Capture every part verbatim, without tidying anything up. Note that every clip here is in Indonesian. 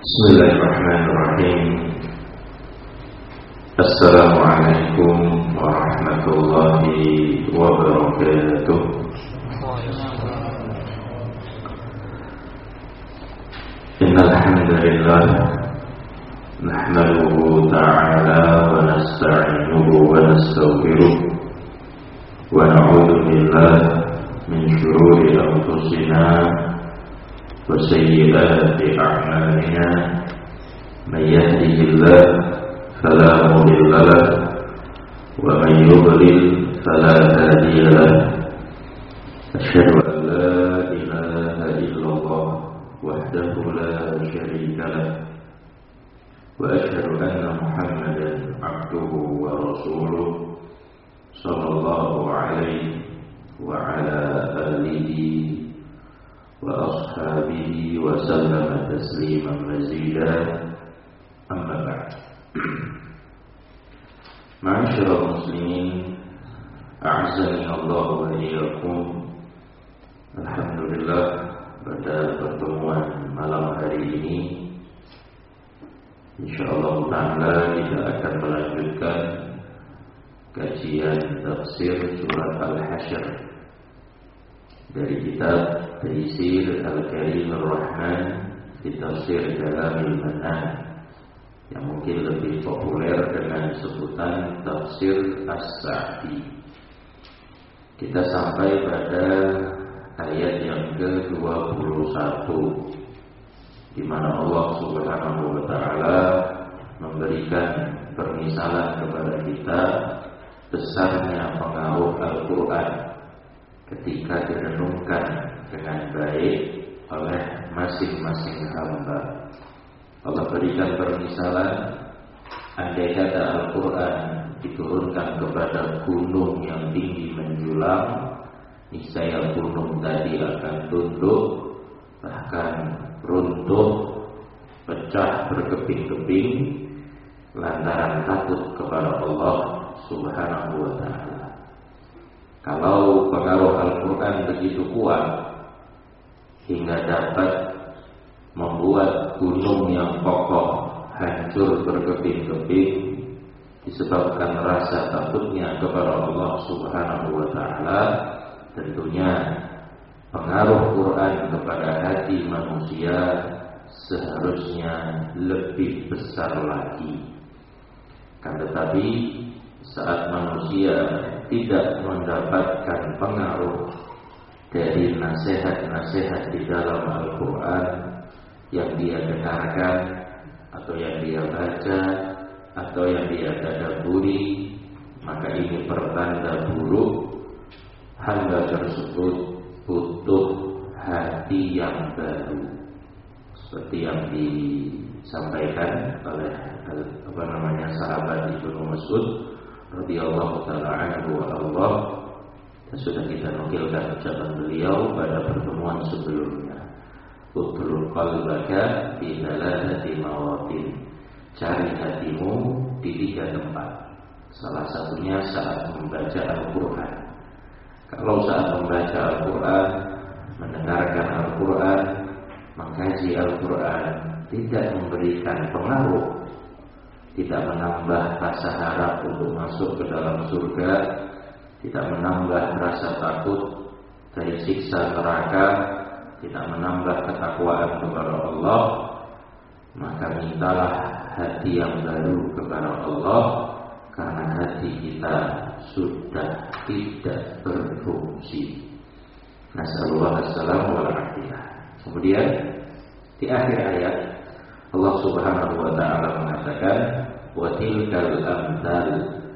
Bismillahirrahmanirrahim. Assalamualaikum warahmatullahi wabarakatuh. Innal hamdalillah nahmaduhu ta'ala wa nasta'inuhu wa nastaghfiruh wa na'udzu billahi min shururi anfusina wa sayyiati a'malina. Man yahdihillahu fala mudilla lahu wa man yudlil fala hadiya lahu. Asyhadu an la ilaha illallah wahdahu la syarika lahu wa asyhadu anna Muhammadan abduhu wa rasuluh sallallahu alaihi wa ala alihi wa ashabihi wa sallama tasliman mazida. Amma ba'd. Ma'asyiral muslimin, a'azzani Allah wa iyyakum. Alhamdulillah, pada pertemuan malam hari ini insyaallah ta'ala kita akan melanjutkan kajian tafsir surat Al-Hasyr dari kitab Taysir Al-Karim Ar-Rahman di Tafsir Jalamil Manan, yang mungkin lebih populer dengan sebutan Tafsir As-Sa'di. Kita sampai pada ayat yang ke dua puluh satu, di mana Allah Subhanahu wa taala memberikan permisalan kepada kita besarnya pengaruh Al-Qur'an ketika direnungkan dengan baik oleh masing-masing hamba. Allah berikan permisalan, andai kata Al-Quran diturunkan kepada gunung yang tinggi menjulang, niscaya gunung tadi akan tunduk, bahkan runtuh, pecah berkeping-keping lantaran takut kepada Allah Subhanahu wa ta'ala. Kalau pengaruh Al-Quran begitu kuat hingga dapat membuat gunung yang kokoh hancur berkeping-keping disebabkan rasa takutnya kepada Allah Subhanahu wa ta'ala, tentunya pengaruh Quran kepada hati manusia seharusnya lebih besar lagi. Kan tetapi saat manusia tidak mendapatkan pengaruh dari nasihat-nasihat di dalam Al-Quran yang dia dengarkan atau yang dia baca atau yang dia tadabburi, maka ini pertanda buruk hamba tersebut butuh hati yang baru, seperti yang disampaikan oleh apa namanya sahabat Ibnu Mas'ud radhiyallahu taala anhu wa Allah, dan sudah kita nukilkan ucapan beliau pada pertemuan sebelumnya. Utrul qalbaka fi thalathati mawatin. Cari hatimu di tiga tempat. Salah satunya saat membaca Al-Quran. Kalau saat membaca Al-Quran, mendengarkan Al-Quran, mengkaji Al-Quran tidak memberikan pengaruh, tidak menambah rasa harap untuk masuk ke dalam surga, tidak menambah rasa takut dari siksa neraka, tidak menambah ketakwaan kepada Allah, maka mintalah hati yang baru kepada Allah, karena hati kita sudah tidak berfungsi. Nasallallahu alaihi wa sallam. Kemudian di akhir ayat Allah Subhanahu wa taala mengatakan, wa tilkal amthal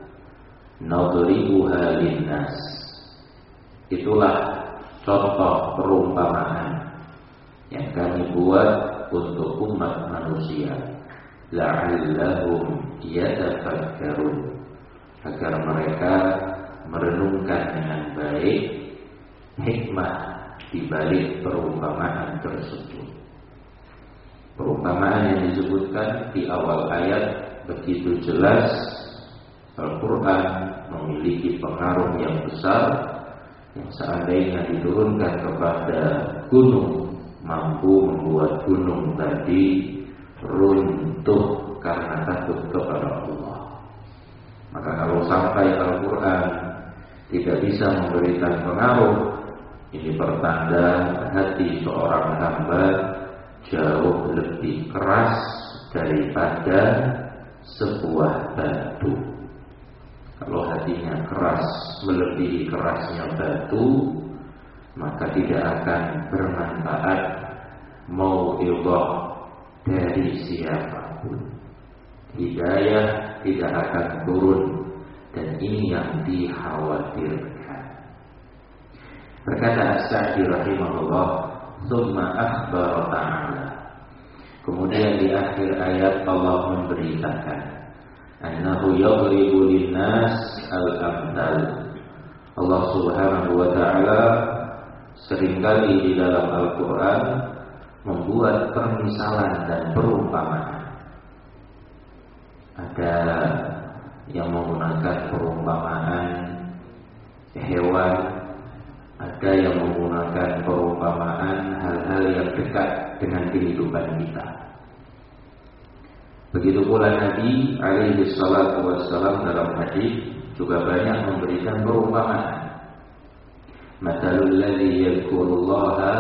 nadribuha linnas. Itulah contoh perumpamaan yang kami buat untuk umat manusia, la'allahum yatafakkarun, agar mereka merenungkan dengan baik hikmah di balik perumpamaan tersebut. Perumpamaan yang disebutkan di awal ayat begitu jelas. Al-Quran memiliki pengaruh yang besar, yang seandainya diturunkan kepada gunung mampu membuat gunung tadi runtuh karena takut kepada Allah. Maka kalau sampai Al-Quran tidak bisa memberikan pengaruh, ini pertanda hati seorang hamba jauh lebih keras daripada sebuah batu. Kalau hatinya keras melebihi kerasnya batu, maka tidak akan bermanfaat mau'izah dari siapapun. Hidayah tidak akan turun, dan ini yang dikhawatirkan. Berkata As-Sa'di rahimahullah, "Tsumma akhbara ta'ala." Kemudian di akhir ayat Allah memberitakan, "Annahu yadribu lin-nas al-amthal." Allah Subhanahu wa taala seringkali di dalam Al-Qur'an membuat permisalan dan perumpamaan. Ada yang menggunakan perumpamaan hewan, ada yang menggunakan perumpamaan hal-hal yang dekat dengan kehidupan kita. Begitu pula Nabi alaihi salatu wassalam dalam hadis juga banyak memberikan perumpamaan. Mathalul ladzi yadhkurullaha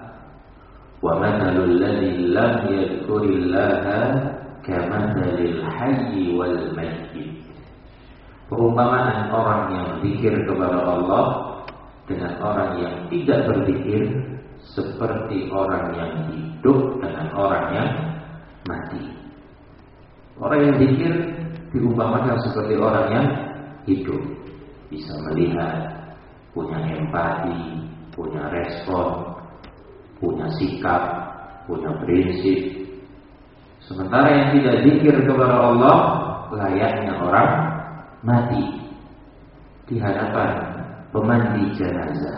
wa mathalul ladzi lam yadhkurillaha kamathalil hayyi wal mayyit. Perumpamaan orang yang zikir kepada Allah dengan orang yang tidak berzikir seperti orang yang hidup dengan orang yang mati. Orang yang zikir diumpamakan seperti orang yang hidup, bisa melihat, punya empati, punya respon, punya sikap, punya prinsip. Sementara yang tidak zikir kepada Allah layaknya orang mati di hadapan pemandi jenazah.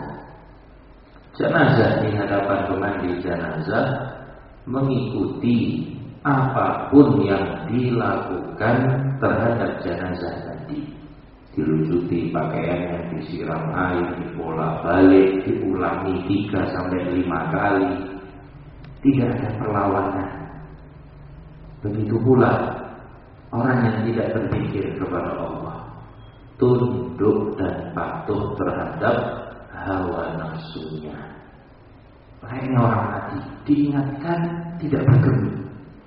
Jenazah di hadapan pemandi jenazah mengikuti apapun yang dilakukan terhadap jenazah tadi. Dilucuti pakaiannya, disiram air, dibolak balik, diulangi tiga sampai lima kali. Tidak ada perlawanan. Begitu pula orang yang tidak berzikir kepada Allah, tunduk dan patuh terhadap hawa nafsunya. Layaknya orang mati, diingatkan tidak bergeming.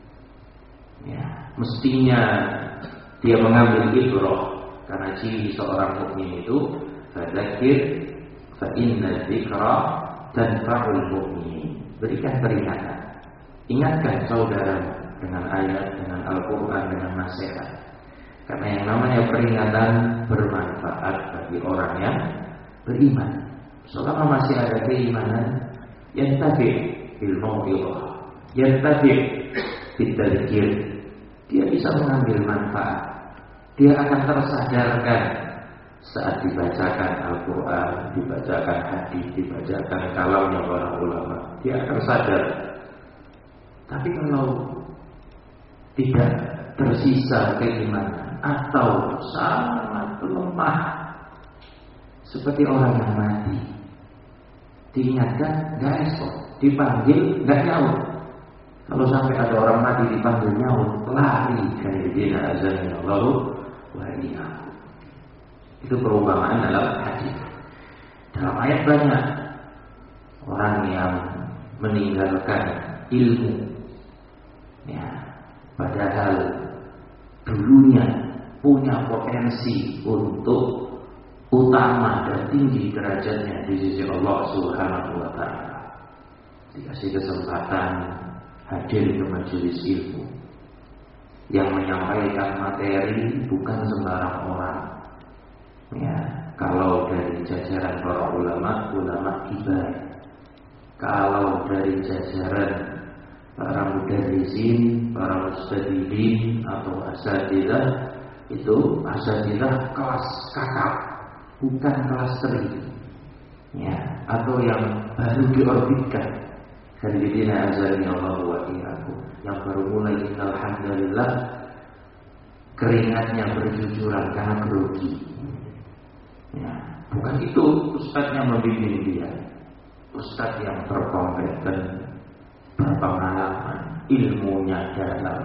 Ya, mestinya dia mengambil ibrah, karena ciri seorang mukmin itu fadzakir fa inna dzikra tanfa'ul mu'minin. Berikan peringatan, ingatkan saudara dengan ayat, dengan Al-Quran, dengan nasihat. Karena yang namanya peringatan bermanfaat bagi orang yang beriman. Selama masih ada keimanan, yang tabi bil mau'izah, yang tabi bidzikir, dia bisa mengambil manfaat. Dia akan tersadarkan saat dibacakan Al-Quran, dibacakan hadis, dibacakan kalamnya para ulama. Dia akan sadar. Tapi kalau tidak tersisa keimanan atau sangat lemah seperti orang yang mati, diingatkan nggak respon, dipanggil nggak nyaut. Kalau sampai ada orang mati dipanggil nyaut, lari dari dina azan Allah wa iyyakum. Itu perumpamaan dalam hadis. Dalam ayat banyak orang yang meninggalkan ilmu, ya, padahal dulunya punya potensi untuk utama dan tinggi derajatnya di sisi Allah Subhanahu wa taala. Dikasih kesempatan hadir ke majelis ilmu, yang menyampaikan materi bukan sembarang orang. Ya, kalau dari jajaran para ulama, ulama kibar. Kalau dari jajaran para mudarrisin, para mustadidin atau asatidzah, itu asatidzah kelas kakap, bukan kelas teri. Ya, atau yang baru diorbitkan. Hadidina azani Allah wa iyyakum, yang baru mulai alhamdulillah keringatnya berjujuran karena grogi. Ya, bukan itu ustadz yang membimbing dia. Ustadz yang berkompeten, berpengalaman, ilmunya dalam,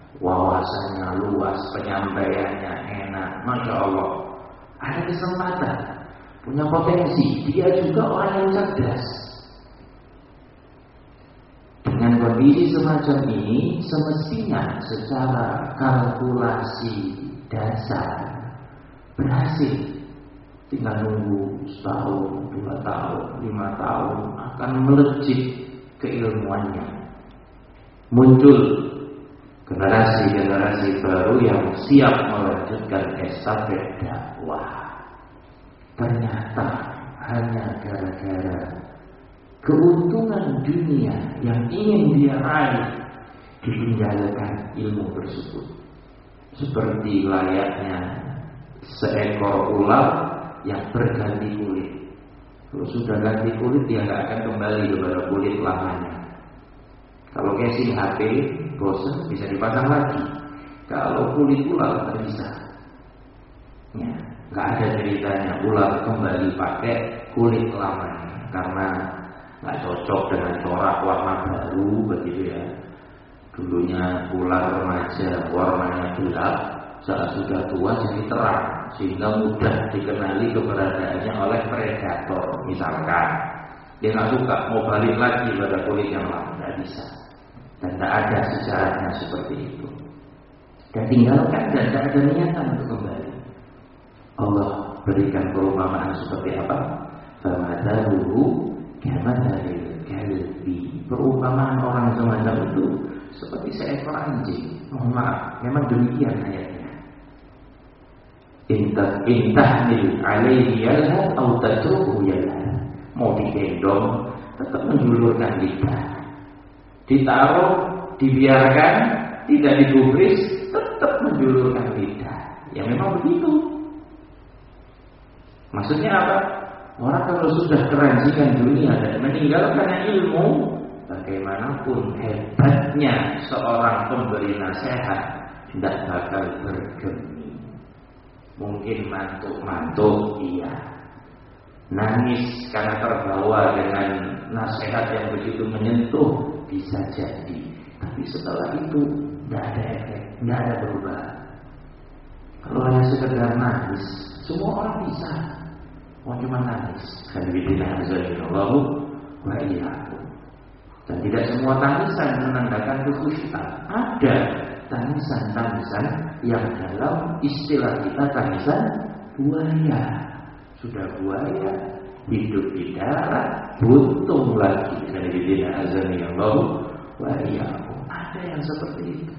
wawasannya luas, penyampaiannya enak, masya Allah. Ada kesempatan, punya potensi. Dia juga orang yang cerdas. Dengan kondisi semacam ini, semestinya secara kalkulasi dasar berhasil. Tinggal nunggu setahun, dua tahun, lima tahun akan melejit keilmuannya. Muncul generasi-generasi baru yang siap melanjutkan estafet dakwah. Ternyata hanya gara-gara keuntungan dunia yang ingin dia raih, ditinggalkan ilmu tersebut. Seperti layaknya seekor ular yang berganti kulit. Kalau sudah ganti kulit, dia nggak akan kembali kepada kulit lamanya. Kalau casing H P bosan, bisa dipasang lagi. Kalau kulit ular tak bisa. Ya, nggak ada ceritanya ular kembali pakai kulit lamanya karena nggak cocok dengan corak warna baru begitu ya. Dulunya ular remaja warnanya gelap, saat sudah tua jadi terang, sehingga mudah dikenali keberadaannya oleh predator. Misalkan dia nggak suka, mau balik lagi pada kulit yang lama, nggak bisa. Dan tidak ada sejarahnya seperti itu. Dan tinggalkan dan tidak ada niatan untuk kembali. Allah berikan perumpamaan seperti apa? Famadaluhu kamadalil kalbi. Perumpamaan orang semacam itu seperti seekor anjing. Mohon maaf, memang demikian ayatnya. Intah intahmil alaihi yalhad atau tatruhu yalhad. Mau digendong tetap menjulurkan lidah. Ditaruh, dibiarkan, tidak digubris, tetap menjulurkan lidah. Ya memang begitu. Maksudnya apa? Orang kalau sudah keranjingan dunia dan meninggalkan ilmu, bagaimanapun hebatnya seorang pemberi nasihat, tidak bakal bergeming. Mungkin mantuk-mantuk, iya. Nangis karena terbawa dengan nasihat yang begitu menyentuh, bisa jadi. Tapi setelah itu tidak ada efek, tidak ada perubahan. Kalau hanya sekedar nangis, semua orang bisa. Mau cuma nangis, hadibidina azzalallahu wa iyyakum. Dan tidak semua tangisan menandakan kekhusyuan. Ada tangisan-tangisan yang dalam istilah kita tangisan buaya. Sudah buaya, hidup di darat, buntung lagi. Hadibidina azzalallahu wa iyyakum. Ada yang seperti itu.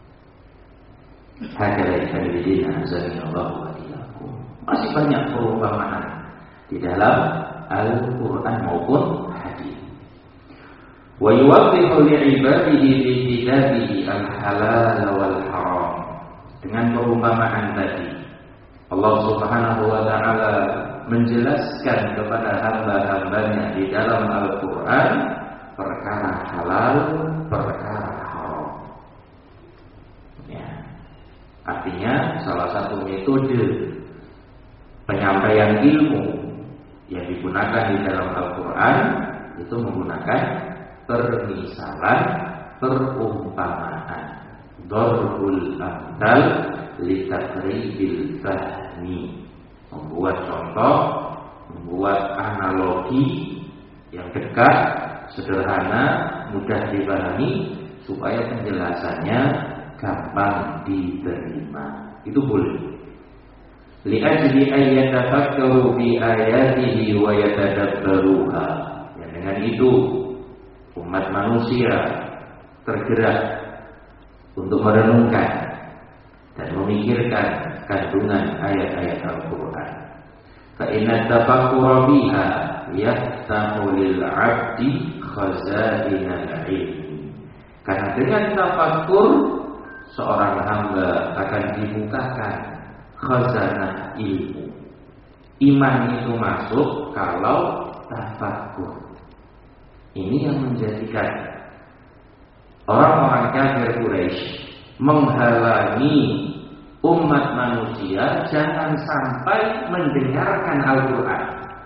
Hadirin hadibidina azzalallahu wa iyyakum. Masih banyak perumpamaan di dalam Al-Quran maupun hadis. Wa yuwaddihu li'ibadihi bi kitabihi al-halal wal haram. Dengan perumpamaan tadi, Allah Subhanahu wa taala menjelaskan kepada hamba-hambanya di dalam Al-Quran perkara halal, perkara haram. Ya. Artinya salah satu metode penyampaian ilmu yang digunakan di dalam Al-Quran itu menggunakan permisalan, perumpamaan. Darbul amthal litakribil fahmi. Membuat contoh, membuat analogi yang dekat, sederhana, mudah dipahami supaya penjelasannya gampang diterima. Itu boleh. Li'ajli ayyatafakkaru bi ayatihi wa yatadabbaruha. Dan dengan itu umat manusia tergerak untuk merenungkan dan memikirkan kandungan ayat-ayat Al-Quran. Fa inna tafakkura biha yaftahu lil 'abdi khazainal ilmi. Karena dengan tafakkur seorang hamba akan dibukakan khazanah ilmu. Iman itu masuk kalau tafakkur. Ini yang menjadikan orang-orang kafir Quraisy menghalangi umat manusia jangan sampai mendengarkan Al-Quran.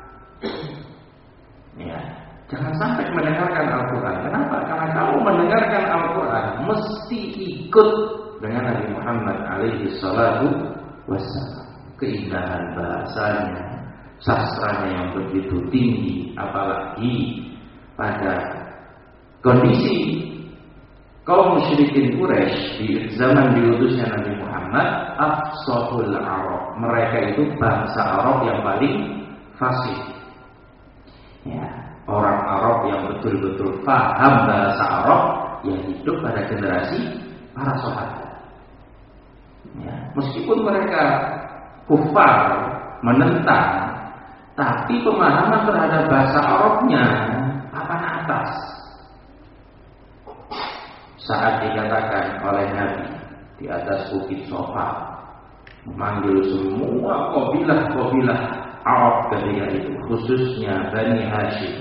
Ya, jangan sampai mendengarkan Al-Quran. Kenapa? Karena kamu mendengarkan Al-Quran mesti ikut dengan Nabi Muhammad alaihi salatu wassalam. Keindahan bahasanya, sastranya yang begitu tinggi, apalagi pada kondisi kaum musyrikin Quraisy di zaman diutusnya Nabi Muhammad, afsahul Arab, mereka itu bangsa Arab yang paling fasih. Ya, orang Arab yang betul-betul paham bahasa Arab yang hidup pada generasi para sahabat. Ya, meskipun mereka kufar, menentang, tapi pemahaman terhadap bahasa Arabnya papan atas. Saat dikatakan oleh Nabi di atas bukit Sofa, memanggil semua kabilah-kabilah Arab ketika itu, khususnya Bani Hashim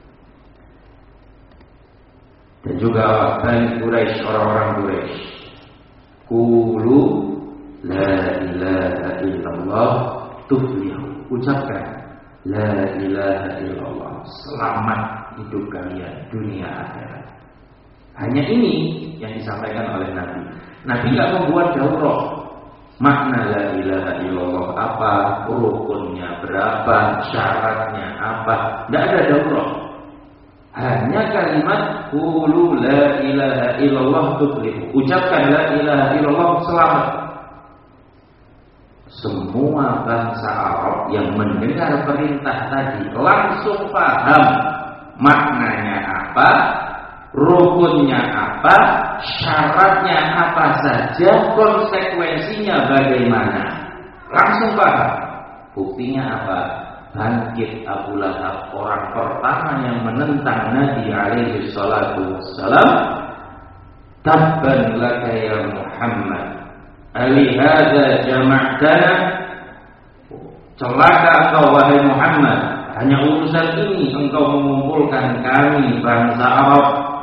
dan juga Bani Quraisy, orang-orang Quraisy. Qulu la ilaha illallah tuflihu. Ucapkan la ilaha illallah, selamat hidup kalian dunia akhirat. Hanya ini yang disampaikan oleh Nabi. Nabi tidak membuat daurah makna la ilaha illallah apa, rukunnya berapa, syaratnya apa. Tidak ada daurah. Hanya kalimat qulu la ilaha illallah tuflihu. Ucapkan la ilaha illallah, selamat. Semua bangsa Arab yang mendengar perintah tadi langsung paham maknanya apa, rukunnya apa, syaratnya apa saja, konsekuensinya bagaimana. Langsung paham. Buktinya apa? Bangkit Abu Lahab, orang pertama yang menentang Nabi alaihi salatu wassalam. Tabban laka ya Muhammad, alihada jama'tana. Celaka engkau wahai Muhammad, hanya urusan ini engkau mengumpulkan kami bangsa Arab.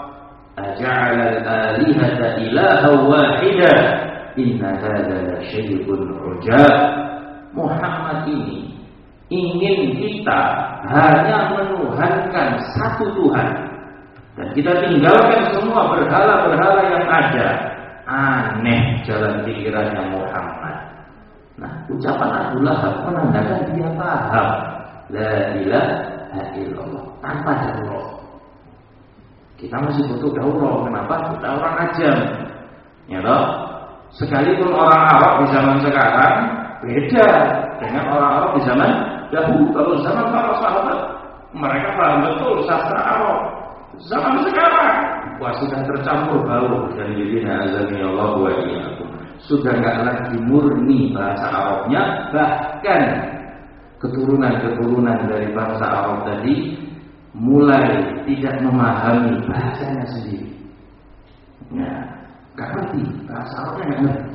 Aja'ala al-alihata ilaha wahida, inna hadha la syai'un ujab. Muhammad ini ingin kita hanya menuhankan satu Tuhan, dan kita tinggalkan semua berhala-berhala yang ada. Aneh jalan pikirannya Muhammad. Nah, ucapan Abu Lahab menandakan dia paham la ilaha illallah tanpa daurah. Kita masih butuh daurah. Kenapa? Kita orang ajam, ya toh? Sekalipun orang Arab di zaman sekarang beda dengan orang Arab di zaman dahulu. Kalau zaman para sahabat, mereka paham betul sastra Arab. Zaman sekarang, wah, sudah tercampur bau. Dan yudina azami Allah wa iyyakum. Sudah nggak lagi murni bahasa Arabnya, bahkan keturunan-keturunan dari bangsa Arab tadi mulai tidak memahami bahasanya sendiri. Nah, nggak ngerti bahasa Arabnya, nggak ngerti.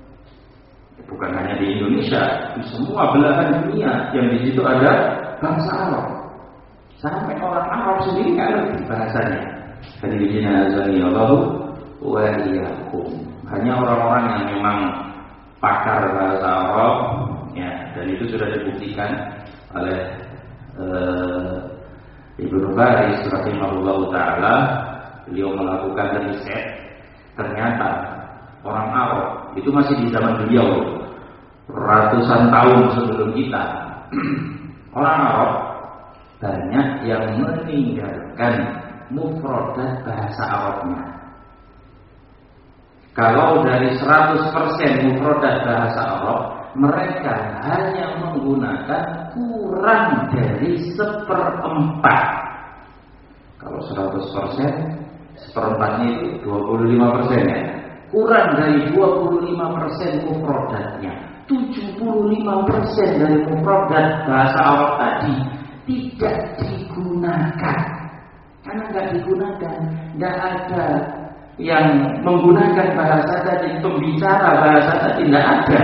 Bukan hanya di Indonesia, di semua belahan dunia yang di situ ada bangsa Arab. Sampai orang Arab sendiri nggak ngerti bahasanya. Hadirin azani Allah wa iyyakum. Hanya orang-orang yang memang pakar bahasa Arab, ya, dan itu sudah dibuktikan oleh uh, Ibnu Faris rahimahullah taala. Beliau melakukan riset, ternyata orang Arab itu masih di zaman beliau, ratusan tahun sebelum kita. Orang Arab banyak yang meninggalkan mufradat bahasa Arabnya. Kalau dari seratus persen mufradat bahasa Arab, mereka hanya menggunakan kurang dari seperempat. Kalau seratus persen, seperempatnya itu dua puluh lima persen ya. Kurang dari dua puluh lima persen mufradatnya. tujuh puluh lima persen dari mufradat bahasa Arab tadi tidak digunakan. Karena nggak digunakan, nggak ada yang menggunakan bahasa tadi, pembicara bahasa tadi nggak ada,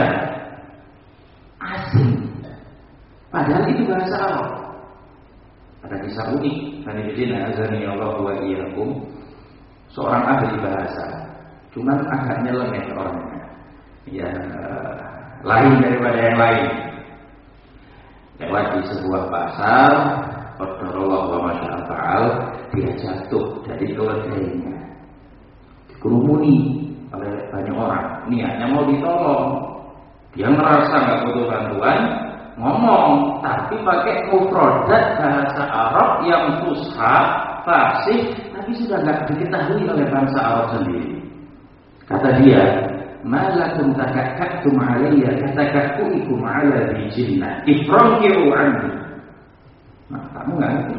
asing. Padahal itu bahasa Arab. Ada kisah unik. Hadirin azani Allah wa iyyakum. Seorang ahli bahasa, cuman agak nyeleneh orangnya, ya lain daripada yang lain. Lewat di sebuah pasar, qadarullah wa masya Allah, dia jatuh dari keledainya, dikerumuni oleh banyak orang niatnya mau ditolong, dia merasa nggak butuh bantuan, ngomong tapi pakai mufradat bahasa Arab yang fusha, fasih, tapi sudah nggak diketahui oleh bangsa Arab sendiri. Kata dia, malakum takakkatum alayya katakakkuikum ala bijinna ifrankiru anni. Nah, kamu nggak ngerti,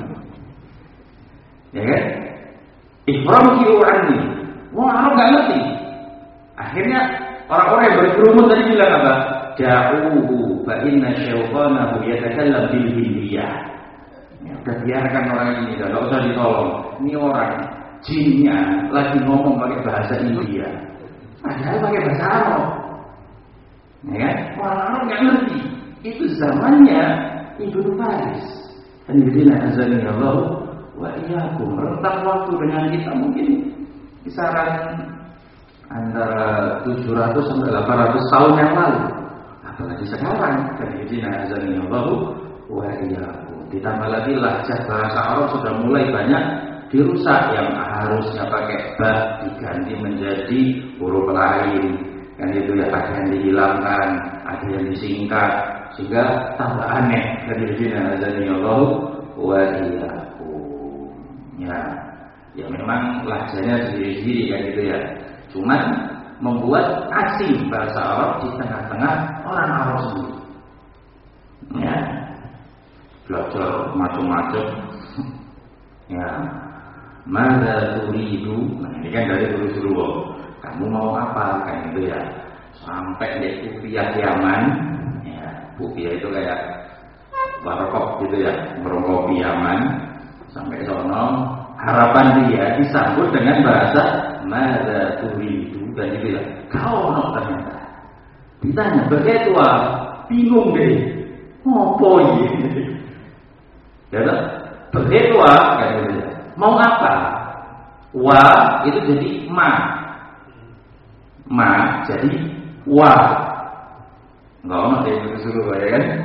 ya kan? Ifrankiru anni, wah Arab nggak ngerti. Akhirnya orang-orang yang berkerumun tadi bilang apa? Da'uhu fa inna syaitanahu yatakallam bil hindiyah. Ya, udah biarkan orang ini, enggak usah ditolong. Ini orang jinnya lagi ngomong pakai bahasa India. Padahal pakai bahasa Arab. Ya kan? Orang Arab enggak ngerti. Itu zamannya Ibnu Faris. Anjirina azani Allah wa iyyakum. Rentang waktu dengan kita mungkin kisaran antara tujuh ratus sampai delapan ratus tahun yang lalu. Apalagi sekarang, anjirina azani Allah wa iyyakum. Ditambah lagi lahjah bahasa Arab sudah mulai banyak dirusak, yang harusnya pakai ba diganti menjadi huruf lain, kan itu ya, ada yang dihilangkan, ada yang disingkat, sehingga tambah aneh. Hadirin azani Allah wa iyyakum. Ya, ya memang lahjahnya sendiri-sendiri kan gitu ya. Cuman membuat asing bahasa Arab di tengah-tengah orang Arab sendiri. Ya, belajar macam-macam. Ya, mana turidu? Nah ini kan dari Rasulullah. Kamu mau apa kan itu ya? Sampai di Kufiah Yaman. Ya, Kufiah itu kayak warkop gitu ya, merongkopi Yaman. Sampai sono harapan dia disambut dengan bahasa mana turidu dan itu ya. Kau no ternyata. Ditanya begitu ah, bingung deh. Ngopo ini? Ya tak? Begitu ah, kan gitu ya. Mau apa? Wa itu jadi ma, ma jadi wa. Enggak mau dia disuruh ya kan?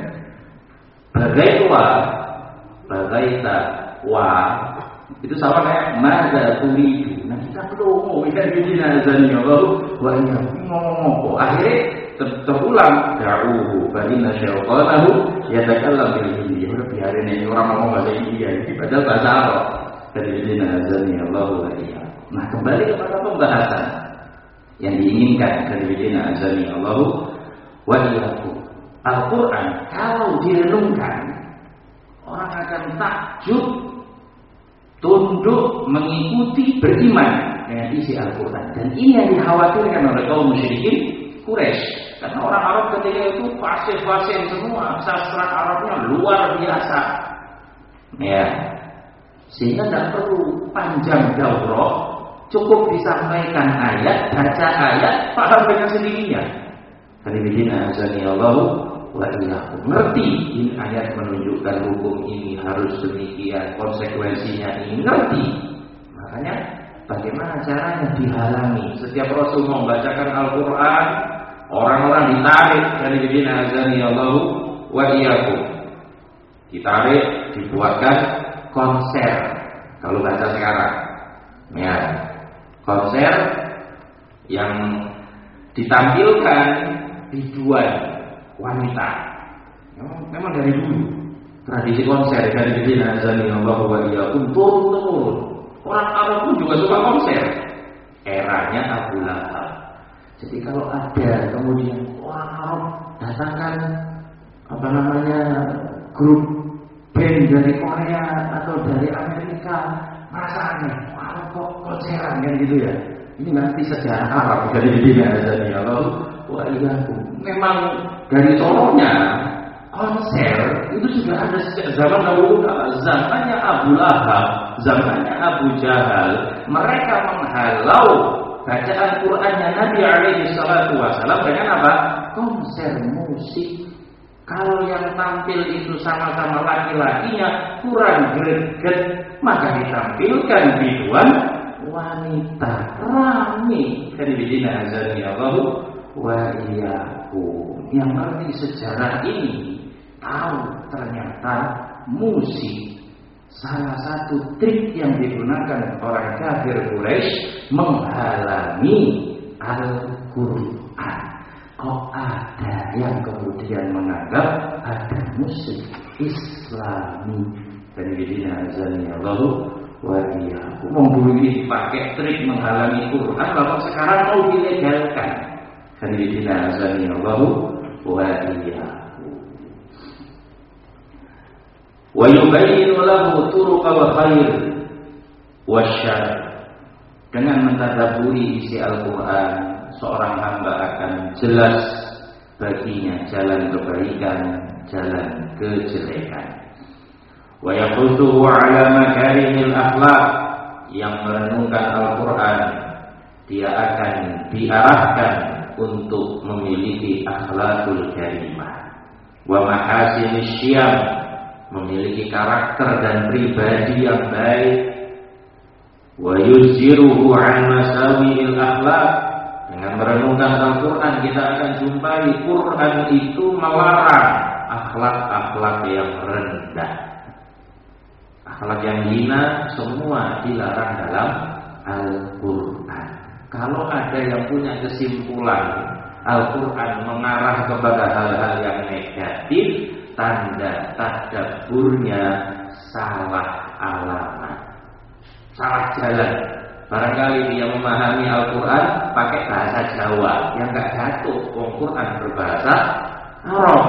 Bagai wa, bagai ta wa itu sama kayak mada turidu. Nah kita belum, kita jadi nazani Allah wa iya ngomong-ngomong. Akhirnya terulang da'uhu fa inna syaitanahu yatakallam bil hindiyah. Udah biarin ini orang ngomong bahasa India, ini padahal bahasa Arab. Jadi nazani Allah wa iya. Nah kembali kepada pembahasan yang diinginkan dari nazani Allah wa iya. Al-Quran kalau direnungkan orang akan takjub, tunduk, mengikuti, beriman dengan isi Al-Quran. Dan ini yang dikhawatirkan oleh kaum musyrikin Quraisy. Karena orang Arab ketika itu fasih-fasih semua, sastra Arabnya luar biasa. Ya, sehingga tidak perlu panjang daurah, cukup disampaikan ayat, baca ayat, paham dengan sendirinya. Hadirin azani Allah wa iyyakum. Ngerti ini ayat menunjukkan hukum ini harus demikian, konsekuensinya ini ngerti. Makanya bagaimana caranya dihalangi? Setiap Rasul membacakan Al-Quran, orang-orang ditarik. Hadirin azani Allah wa iyyakum. Ditarik, dibuatkan konser. Kalau bahasa sekarang, ya konser yang ditampilkan biduan wanita. Memang dari dulu tradisi konser dari Bidina Azani Allah wa iyyakum turun temurun. Orang Arab pun juga suka konser. Eranya Abu Lahab. Jadi kalau ada kemudian orang Arab datangkan apa namanya grup band dari Korea atau dari Amerika, merasa aneh, wah kok konseran kan gitu ya. Ini nanti sejarah Arab dari Bidina Azani Allah wa iyyakum. Memang dari sononya konser itu sudah ada sejak zaman dahulu, zamannya Abu Lahab, zamannya Abu Jahal. Mereka menghalau bacaan Qur'annya Nabi alaihi salatu wasallam dengan apa? Konser musik. Kalau yang tampil itu sama-sama laki-lakinya kurang greget, maka ditampilkan biduan wanita rame. Kan bidina azani Allah wa iyyakum. Yang ngerti sejarah ini tahu ternyata musik salah satu trik yang digunakan orang kafir Quraisy menghalangi al Al-Quran. Kok ada yang kemudian menganggap ada musik Islami dan bidina azannya lalu wadiah membuli pakai trik menghalangi Quran, lalu sekarang mau dilegalkan dan bidina azannya lalu wadiah wa yubayyinu lahu turuqal khair wasyarr. Dengan mentadabburi isi Al-Quran, seorang hamba akan jelas baginya jalan kebaikan, jalan kejelekan. Wa yaquthu ala makarimil akhlaq. Yang merenungkan Al-Quran, dia akan diarahkan untuk memiliki akhlakul karimah. Wa mahasinis syiyam, memiliki karakter dan pribadi yang baik. Wa yuzhiruhu an masawiil akhlaq. Dengan merenungkan Al-Quran, kita akan jumpai Quran itu melarang akhlak-akhlak yang rendah, akhlak yang hina, semua dilarang dalam Al-Quran. Kalau ada yang punya kesimpulan Al-Quran mengarah kepada hal-hal yang negatif, tanda tadabburnya salah alamat, salah jalan. Barangkali dia memahami Al-Quran pakai bahasa Jawa yang gak jatuh. Al-Quran berbahasa Arab.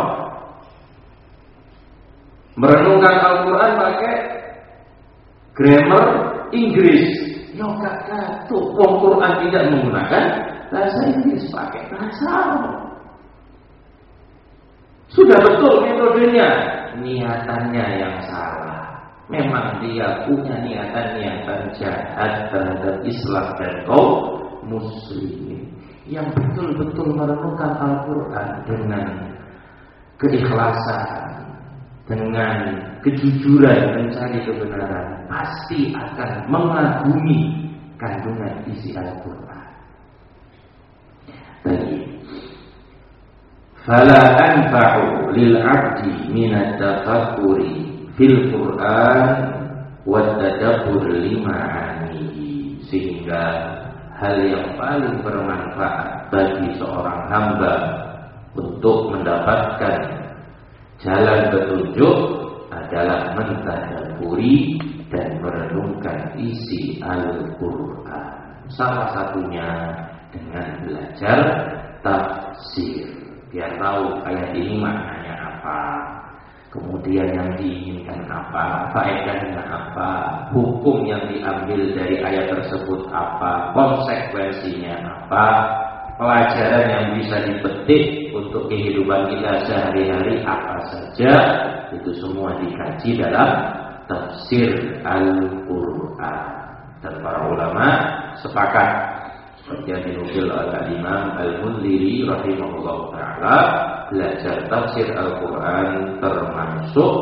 Merenungkan Al-Quran pakai grammar Inggris yang gak jatuh. Al-Quran tidak menggunakan bahasa Inggris, pakai bahasa Arab. Sudah betul metodenya, niatannya yang salah. Memang dia punya niatan-niatan jahat terhadap Islam dan kaum muslimin. Yang betul-betul merenungkan Al-Quran dengan keikhlasan, dengan kejujuran mencari kebenaran, pasti akan mengagumi kandungan isi Al-Quran. Baik. Fala anfa'u lil 'abdi min at-tafakkuri fil Quran wa tadabbur lima'anihi. Sehingga hal yang paling bermanfaat bagi seorang hamba untuk mendapatkan jalan petunjuk adalah mentadabburi dan merenungkan isi Al-Quran. Salah satunya dengan belajar tafsir, biar tahu ayat ini maknanya apa, kemudian yang diinginkan apa, faedahnya apa, hukum yang diambil dari ayat tersebut apa, konsekuensinya apa, pelajaran yang bisa dipetik untuk kehidupan kita sehari-hari apa saja. Itu semua dikaji dalam tafsir Al-Quran. Dan para ulama sepakat, seperti yang dinukil oleh Imam Al-Mundhiri rahimahullah ta'ala, belajar tafsir Al-Quran termasuk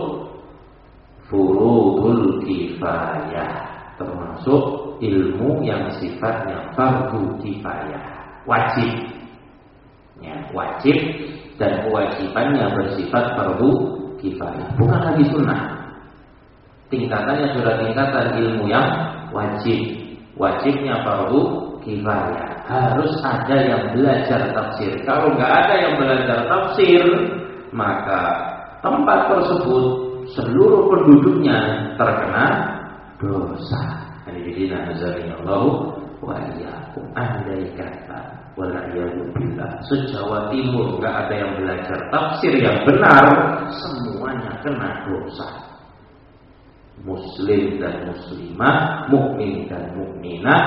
furudul kifayah, termasuk ilmu yang sifatnya fardu kifayah, wajib ya, wajib dan kewajibannya bersifat fardu kifayah, bukan lagi sunnah. Tingkatannya sudah tingkatan ilmu yang wajib, wajibnya fardu kifayah. Harus ada yang belajar tafsir. Kalau nggak ada yang belajar tafsir, maka tempat tersebut seluruh penduduknya terkena dosa. Hadirin azanillahu wa iyyakum. Andai kata waliyadzubillah se-Jawa Timur nggak ada yang belajar tafsir yang benar, semuanya kena dosa. Muslim dan muslimah, mukmin dan mukminah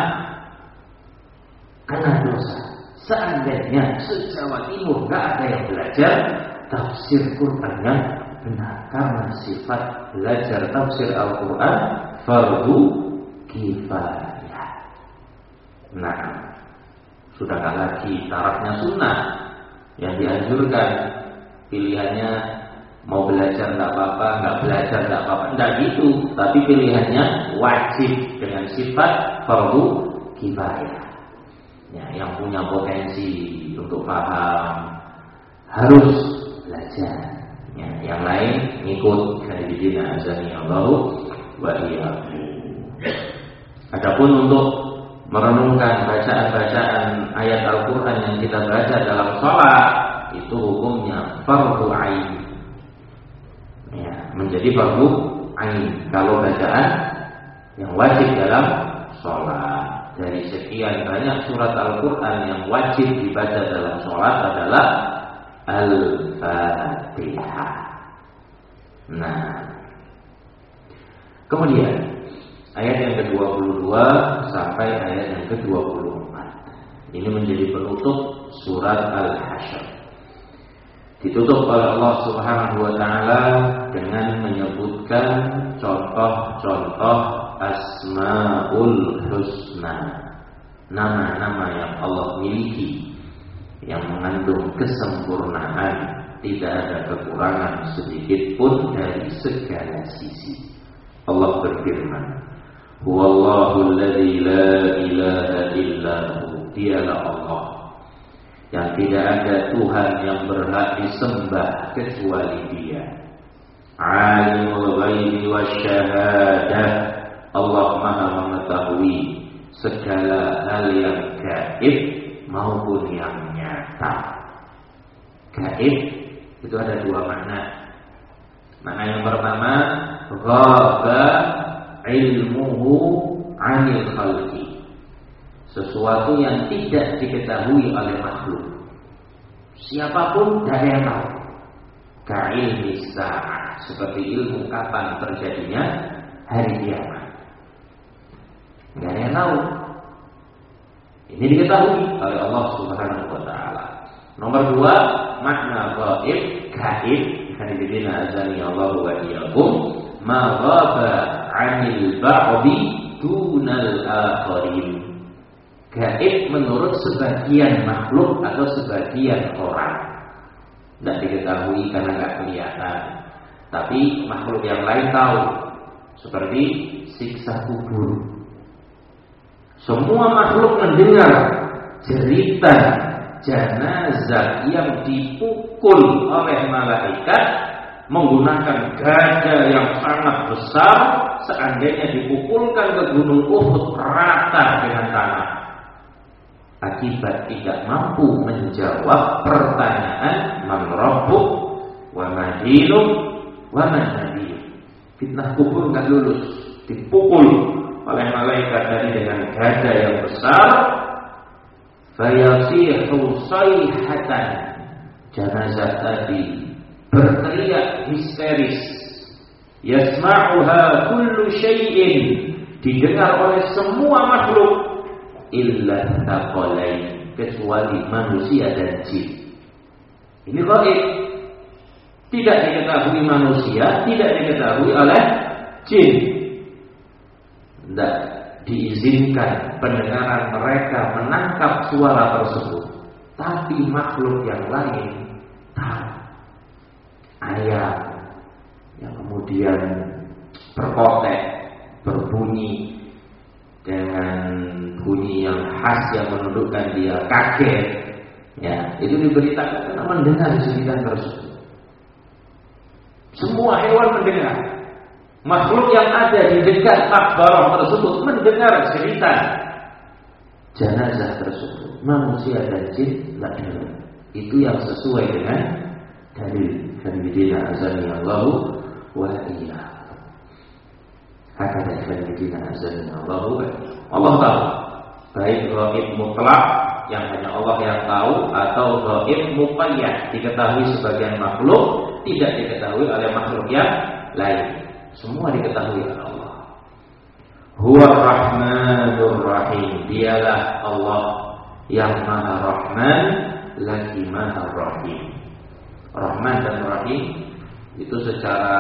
kena dosa. Seandainya se-Jawa Timur nggak ada yang belajar tafsir Quran yang benar, karena sifat belajar tafsir Al-Quran fardu kifayah. Nah, sudah nggak lagi tarafnya sunnah yang dianjurkan, pilihannya mau belajar nggak apa-apa, nggak belajar nggak apa-apa, nggak gitu. Tapi pilihannya wajib dengan sifat fardu kifayah. Ya, yang punya potensi untuk paham harus belajar. Ya, yang lain ngikut. Hadirin azani Allah wa iyyakum. Adapun untuk merenungkan bacaan-bacaan ayat Al-Quran yang kita baca dalam sholat, itu hukumnya fardhu ain, ya, menjadi fardhu ain kalau bacaan yang wajib dalam sholat. Dari sekian banyak surat Al-Quran yang wajib dibaca dalam sholat adalah Al-Fatihah. Nah, kemudian ayat yang ke dua puluh dua sampai ayat yang ke dua puluh empat ini menjadi penutup surat Al-Hasyr. Ditutup oleh Allah Subhanahu wa taala dengan menyebutkan contoh-contoh Asmaul Husna, nama-nama yang Allah miliki yang mengandung kesempurnaan, tidak ada kekurangan sedikit pun dari segala sisi. Allah berfirman, Huwallahu alladzi la ilaha illa hu, dialah Allah yang tidak ada Tuhan yang berhak disembah kecuali Dia. Alimul ghaibi wasyahadah, Allah Maha mengetahui segala hal yang gaib maupun yang nyata. Gaib itu ada dua makna. Makna yang pertama, ghaba ilmuhu 'anil khalqi, sesuatu yang tidak diketahui oleh makhluk. Siapapun tidak ada yang tahu. Ka'ilmi sa'ah, seperti ilmu kapan terjadinya hari kiamat. Tidak ada yang tahu. Ini diketahui oleh Allah Subhanahu wa taala. Nomor dua, makna ghaib, gaib, haditsina azani Allah wa iyyakum, ma ghaba 'anil ba'di dunal akharin. Gaib menurut sebagian makhluk atau sebagian orang, tidak diketahui karena tidak kelihatan, tapi makhluk yang lain tahu. Seperti siksa kubur. Semua makhluk mendengar cerita jenazah yang dipukul oleh malaikat menggunakan gada yang sangat besar, seandainya dipukulkan ke gunung Uhud rata dengan tanah, akibat tidak mampu menjawab pertanyaan man rabbuk wa ma dinuk wa man nabiyuk. Fitnah kubur enggak lulus, dipukul oleh malaikat tadi dengan gada yang besar, fayasihu sayhatan, jenazah tadi berteriak histeris, yasma'uha kullu syai'in, didengar oleh semua makhluk, illa taqalain, kecuali manusia dan jin. Ini gaib, tidak diketahui manusia, tidak diketahui oleh jin. Tidak diizinkan pendengaran mereka menangkap suara tersebut, tapi makhluk yang lain tahu. Ayam yang kemudian berkotek, berbunyi dengan bunyi yang khas yang menundukkan dia kaget, ya, itu diberitakan karena mendengar cerita tersebut. Semua hewan mendengar. Makhluk yang ada di dekat makbarah tersebut mendengar cerita jenazah tersebut. Manusia dan jin tidak dengar. Itu yang sesuai dengan dalil haditsina azani Allah wa iyyakum. Hakada haditsina azani Allah wa Allah tahu, baik ghaib mutlak yang hanya Allah yang tahu, atau ghaib muqayyad, diketahui sebagian makhluk, tidak diketahui oleh makhluk yang lain. Semua diketahui oleh Allah. Huwa Rahmanur Rahim, dialah Allah yang Maha Rahman lagi Maha Rahim. Rahman dan Rahim itu secara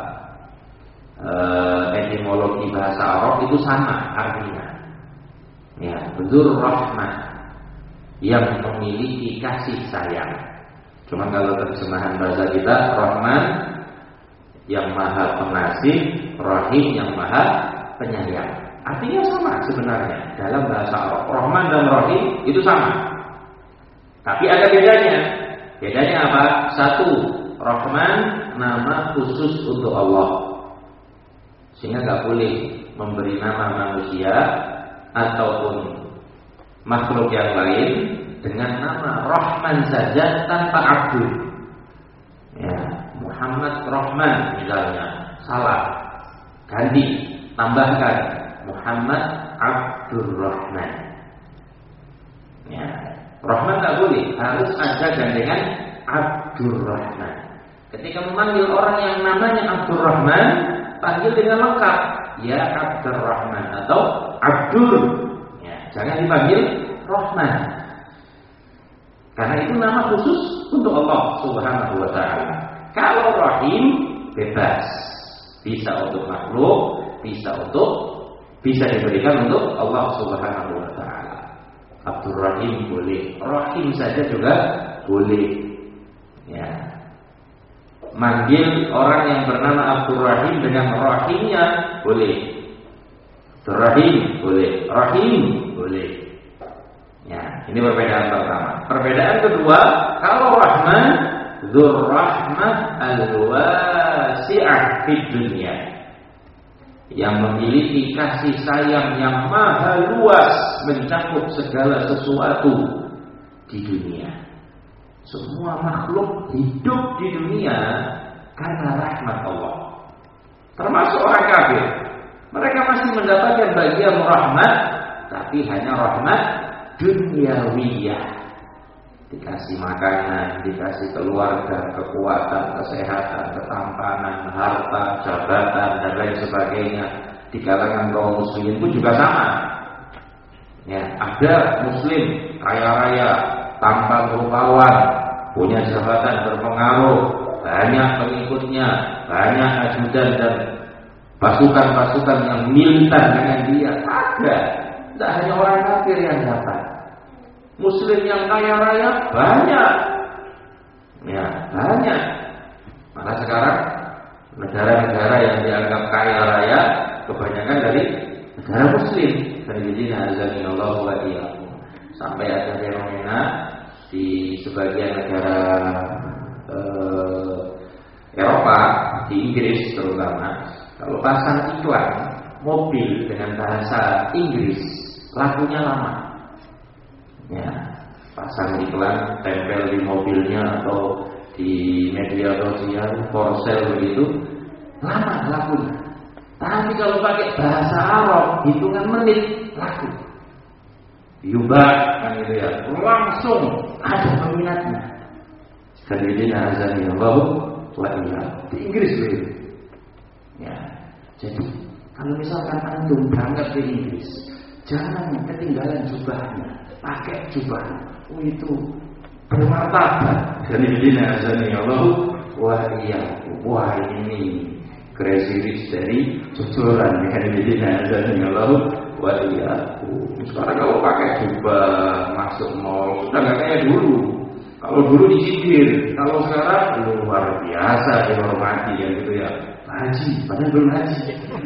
uh, etimologi bahasa Arab itu sama artinya. Ya, Dzur Rahman, yang memiliki kasih sayang. Cuma kalau terjemahan bahasa kita, Rahman yang Maha Pengasih, Rahim yang Maha Penyayang. Artinya sama sebenarnya dalam bahasa Arab. Rahman dan Rahim itu sama. Tapi ada bedanya. Bedanya apa? Satu, Rahman nama khusus untuk Allah, sehingga nggak boleh memberi nama manusia ataupun makhluk yang lain dengan nama Rahman saja tanpa Abdul. Ya, Muhammad Rahman misalnya, salah, ganti, tambahkan Muhammad Abdurrahman. Ya, Rahman tak boleh, harus ada gandengan Abdurrahman. Ketika memanggil orang yang namanya Abdurrahman, panggil dengan lengkap, ya Abdurrahman atau Abdul. Ya, jangan dipanggil Rahman, karena itu nama khusus untuk Allah Subhanahu wa ta'ala. Kalau Rahim bebas, bisa untuk makhluk, bisa untuk bisa diberikan untuk Allah Subhanahu wa ta'ala. Abdurrahim boleh, Rahim saja juga boleh. Ya. Manggil orang yang bernama Abdurrahim dengan Rahimnya boleh. Abdurrahim boleh, Rahim boleh. Ya, ini perbedaan pertama. Perbedaan kedua, kalau Rahman, Dzur Rahmah Al-Wasi'ah fid dunya, yang memiliki kasih sayang yang maha luas, mencakup segala sesuatu di dunia. Semua makhluk hidup di dunia karena rahmat Allah, termasuk orang kafir. Mereka masih mendapatkan bagian rahmat, tapi hanya rahmat dunyawiyah. Dikasih makanan, dikasih keluarga, kekuatan, kesehatan, ketampanan, harta, jabatan, dan lain sebagainya. Di kalangan kaum muslimin pun juga sama. Ya, ada muslim kaya raya, tampan rupawan, punya jabatan berpengaruh, banyak pengikutnya, banyak ajudan dan pasukan-pasukan yang militan dengan dia. Ada, tidak hanya orang kafir yang dapat. Muslim yang kaya raya banyak, ya banyak. Maka sekarang negara-negara yang dianggap kaya raya kebanyakan dari negara Muslim. Sampai ada fenomena di sebagian negara eh, Eropa, di Inggris terutama, kalau pasang iklan mobil dengan bahasa Inggris, lakunya lama. Ya, pasang iklan, tempel di mobilnya atau di media sosial, for sale begitu, lama lakunya. Tapi kalau pakai bahasa Arab, hitungan menit laku. Yubah kan itu ya, langsung ada peminatnya. Kadidina azani Allah wa iya. Di Inggris begitu. Ya, jadi kalau misalkan antum berangkat ke Inggris, jangan ketinggalan jubahnya. Pakai jubah, oh itu bermartabat. Kadidina azani Allah wa iya. Wah ini crazy rich dari jujuran. Kadidina azani Allah wa iya. Sekarang kalau pakai jubah masuk mall sudah nggak kayak dulu. Kalau dulu disindir, kalau sekarang luar biasa dihormati ya gitu ya. Haji, padahal belum haji.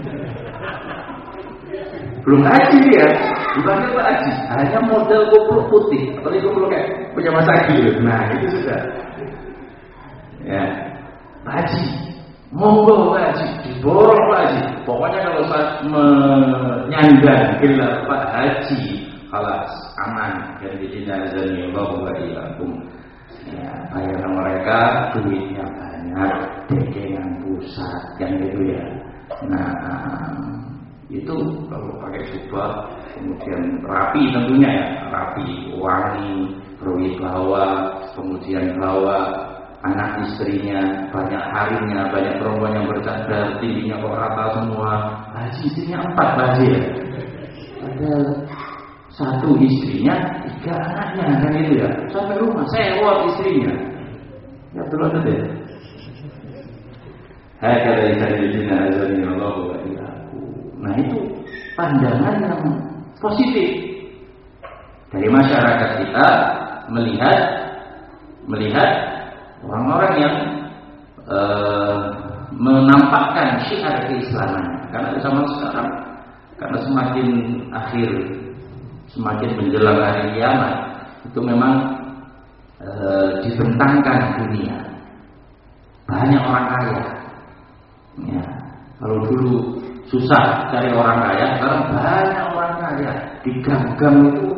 Belum haji ya, dipanggil Pak Haji. Hanya model kupluk putih, apalagi kupluk kayak punya Mas Agil. Nah itu sudah. Ya, Pak Haji, monggo Pak Haji, diborong Pak Haji. Pokoknya kalau saat menyandang gelar Pak Haji, kalas aman dan dijinazani Allah wa iyyakum. Ya, bayaran mereka duitnya banyak, dekengan pusat yang gitu ya. Nah, itu kalau pakai jubah kemudian rapi tentunya ya, rapi, wangi, berwibawa, kemudian bawa anak istrinya, banyak harinya, banyak perempuan yang bercadar, tingginya kok rata semua. Haji istrinya empat haji ya. Ada satu istrinya, tiga anaknya kan itu ya. Sampai rumah sewa istrinya. Ya betul ada deh. Hai kata Sayyidina azani Allah wa iyyaku. Nah itu pandangan yang positif dari masyarakat kita melihat melihat orang-orang yang e, menampakkan syiar keislaman. Karena zaman sekarang, karena semakin akhir, semakin menjelang hari kiamat, itu memang e, dibentangkan dunia. Banyak orang kaya. Ya, kalau dulu susah cari orang kaya, sekarang banyak orang kaya. Di gang-gang itu rumahnya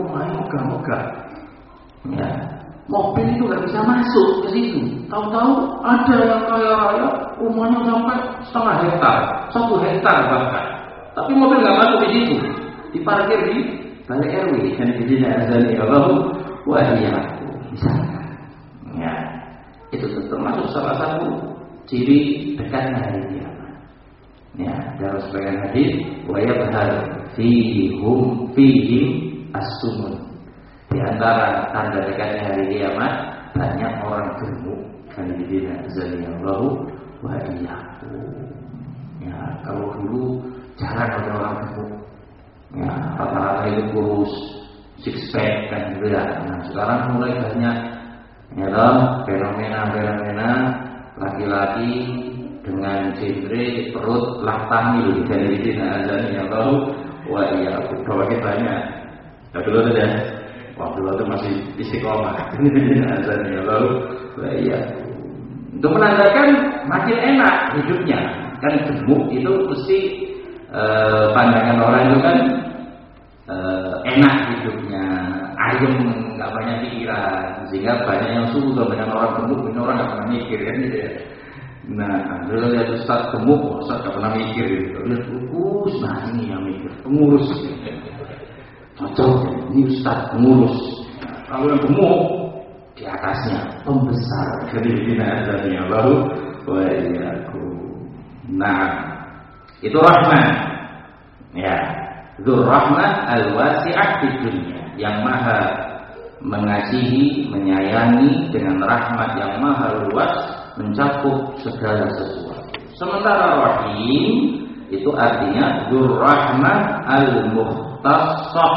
megah-megah. Ya, mobil itu nggak bisa masuk ke situ. Tahu-tahu ada yang kaya raya, rumahnya sampai setengah hektar, satu hektar bahkan. Tapi mobil nggak masuk di situ, diparkir di balai R W dan di sini azani Allah wa iyyakum. Misalkan, ya, itu termasuk salah satu ciri dekatnya hari kiamat. Ya, dalam sebagian hadis, wa yabhar fihim fihim as-sumun. Di antara tanda dekatnya hari kiamat banyak orang gemuk. Khalidina azanillahu wa iyyakum. Ya, kalau dulu jarang ada orang gemuk. Ya, rata-rata itu kurus, six pack kan gitu ya. Nah, sekarang mulai banyak ya toh, fenomena-fenomena laki-laki dengan genre perut laktamil. Khalidina azanillahu wa iyyakum. Bawahnya banyak. Tapi dulu tuh ya. Waktu itu masih istiqomah. Azannya lalu, ya. Untuk menandakan makin enak hidupnya. Kan gemuk itu mesti eh, pandangan orang itu kan eh, enak hidupnya, ayem, nggak banyak pikiran, sehingga banyak yang suka dengan orang gemuk. Ini orang nggak pernah mikir kan gitu ya. Nah, kalau lihat Ustaz gemuk, Ustaz nggak pernah mikir gitu. Lihat kurus, nah ini yang mikir, pengurus. Cocok, ini Ustaz pengurus. Kalau yang gemuk di atasnya pembesar. Khalidina azanillahu baru wa iyyakum. Nah, itu rahmat. Ya, dzur rahmat al-wasi'ah di dunia, yang maha mengasihi, menyayangi dengan rahmat yang maha luas, mencakup segala sesuatu. Sementara rahim itu artinya dzur rahmat al-mukhtassah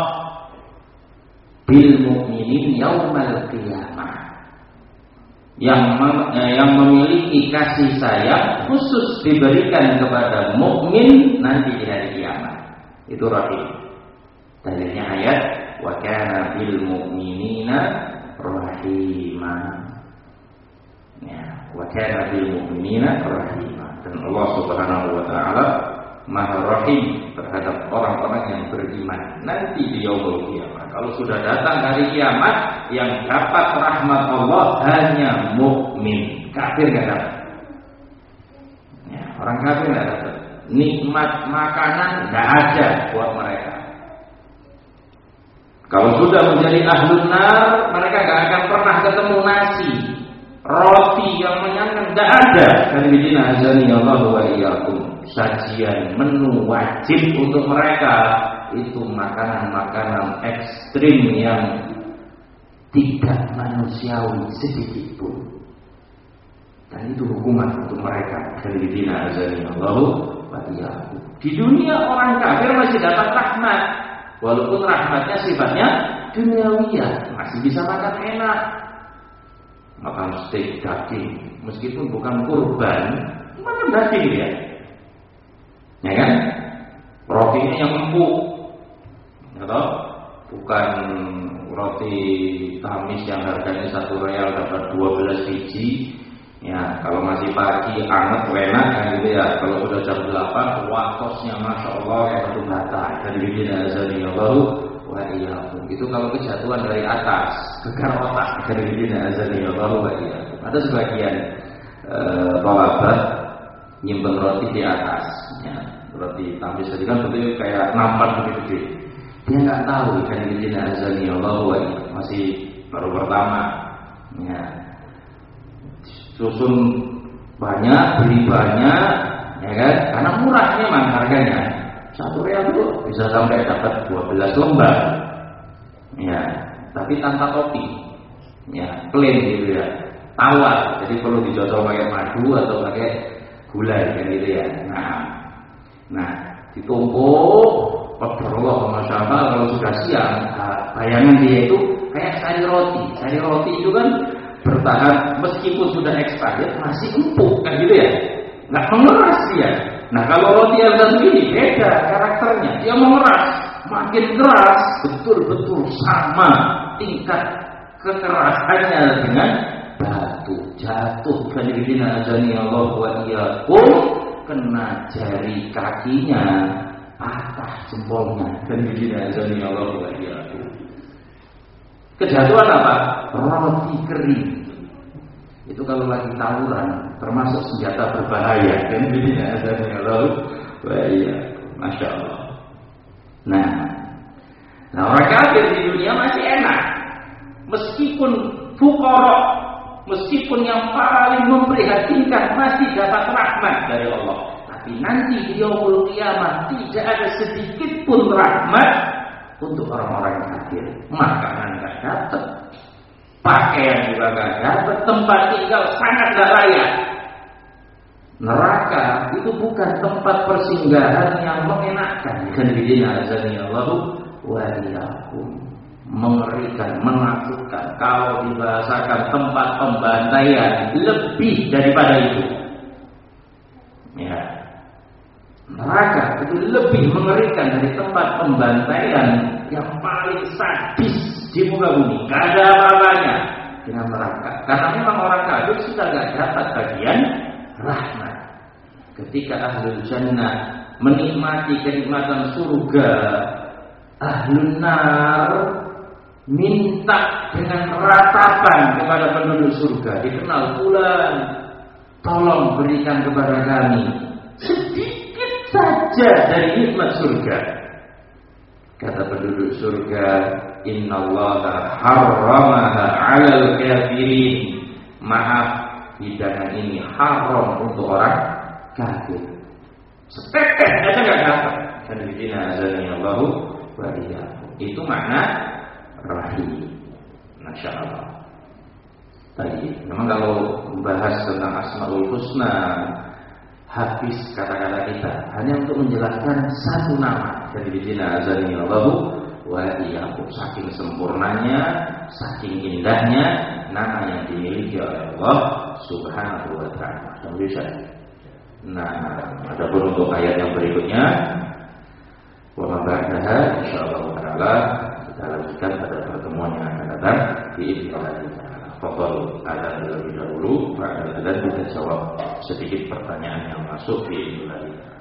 bil mu'minin yaumal qiyamah, yang mem, eh, yang memiliki kasih sayang khusus diberikan kepada mukmin nanti di hari kiamat. Itu rahim. Dalilnya ayat wa kana bil mu'minina rahima. Ya, wa kana bil mu'minina rahima. Dan Allah Subhanahu wa taala Maha Rahim terhadap orang-orang yang beriman nanti di yaumul kiamat. Kalau sudah datang hari kiamat, yang dapat rahmat Allah hanya mukmin. Kafir nggak dapat. Ya, orang kafir nggak dapat. Nikmat makanan nggak ada buat mereka. Kalau sudah menjadi ahlun nar, mereka nggak akan pernah ketemu nasi, roti yang mengenyangkan, nggak ada. Khalidina azanillahu wa iyyakum. Sajian menu wajib untuk mereka itu makanan-makanan ekstrim yang tidak manusiawi sedikit pun. Dan itu hukuman untuk mereka. Khalidina azanillahu wa iyyakum. Di dunia orang kafir masih dapat rahmat, walaupun rahmatnya sifatnya duniawiyah, masih bisa makan enak, makan steak daging, meskipun bukan kurban, makan daging ya. Ya kan? Rotinya yang empuk, atau bukan roti tamis yang harganya satu real dapat dua belas biji. Ya, kalau masih pagi anget enak kan gitu ya. Kalau udah jam delapan, wakosnya masya Allah kayak batu bata. Dari bikin azanillahu wa iyyakum. Itu kalau kejatuhan dari atas, gegar otak. Dari bikin azanillahu wa iyyakum. Ada sebagian uh, talabat nyimpen roti di atas, ya, roti tamis tadi kan bentuknya kayak nampan gede-gede. Dia nggak tahu kan ini azani Allah masih baru pertama, ya. Susun banyak, beli banyak, ya kan? Karena murah memang harganya. Satu real itu bisa sampai dapat dua belas lembar, ya. Tapi tanpa topi, ya, plain gitu ya, tawar. Jadi perlu dicocol pakai madu atau pakai gulai kan gitu ya. Nah, nah ditumpuk, Allah masya Allah. Kalau sudah siang, bayangan dia itu kayak sari roti. Sari roti itu kan bertahan meskipun sudah expired masih empuk kan gitu ya, nggak mengeras ya. Nah kalau roti yang satu ini beda karakternya, dia mengeras, makin keras, betul-betul sama tingkat kekerasannya dengan batu. Jatuh khalidina azanillahu wa iyyakum, kena jari kakinya, patah jempolnya. Khalidina azanillahu wa iyyakum. Kejatuhan apa? Roti kering. Itu kalau lagi tawuran termasuk senjata berbahaya kan jadi azannya Allah. Wah iya, masya Allah. Nah, nah orang kafir di dunia masih enak, meskipun fuqara, meskipun yang paling memprihatinkan masih dapat rahmat dari Allah. Tapi nanti di yaumul qiyamah tidak ada sedikit pun rahmat untuk orang-orang kafir. Makanan nggak dapat, pakaian juga nggak dapat, tempat tinggal sangat nggak layak. Neraka itu bukan tempat persinggahan yang mengenakkan. Kan bidina azani Allah wa iyyakum. Mengerikan, menakutkan. Kalau dibahasakan tempat pembantaian lebih daripada itu. Ya. Neraka itu lebih mengerikan dari tempat pembantaian yang paling sadis di muka bumi. Gak ada apa-apanya dengan neraka. Karena memang orang kafir sudah gak dapat bagian rahmat. Ketika ahlul jannah menikmati kenikmatan surga, ahlun nar minta dengan ratapan kepada penduduk surga, dikenal fulan, tolong berikan kepada kami sedikit saja dari nikmat surga. Kata penduduk surga, innallaha harramaha 'alal kafirin. Maaf, hidangan ini haram untuk orang kafir. Setetes aja nggak dapat. Kan bidina azani Allahu wa iyyakum. Itu makna rahim. Masya Allah. Tadi, memang kalau membahas tentang Asmaul Husna, habis kata-kata kita hanya untuk menjelaskan satu nama. Kan bidina azani Allahu wa iyyakum. Saking sempurnanya, saking indahnya nama yang dimiliki oleh Allah Subhanahu wa taala. Dan bisa. Nah, ada pun untuk ayat yang berikutnya, wa ma ba'daha insyaallah taala kita lanjutkan pada pertemuan yang akan datang biidznillah taala. Fadhal ada terlebih dahulu, pada dan kita jawab sedikit pertanyaan yang masuk biidznillah taala.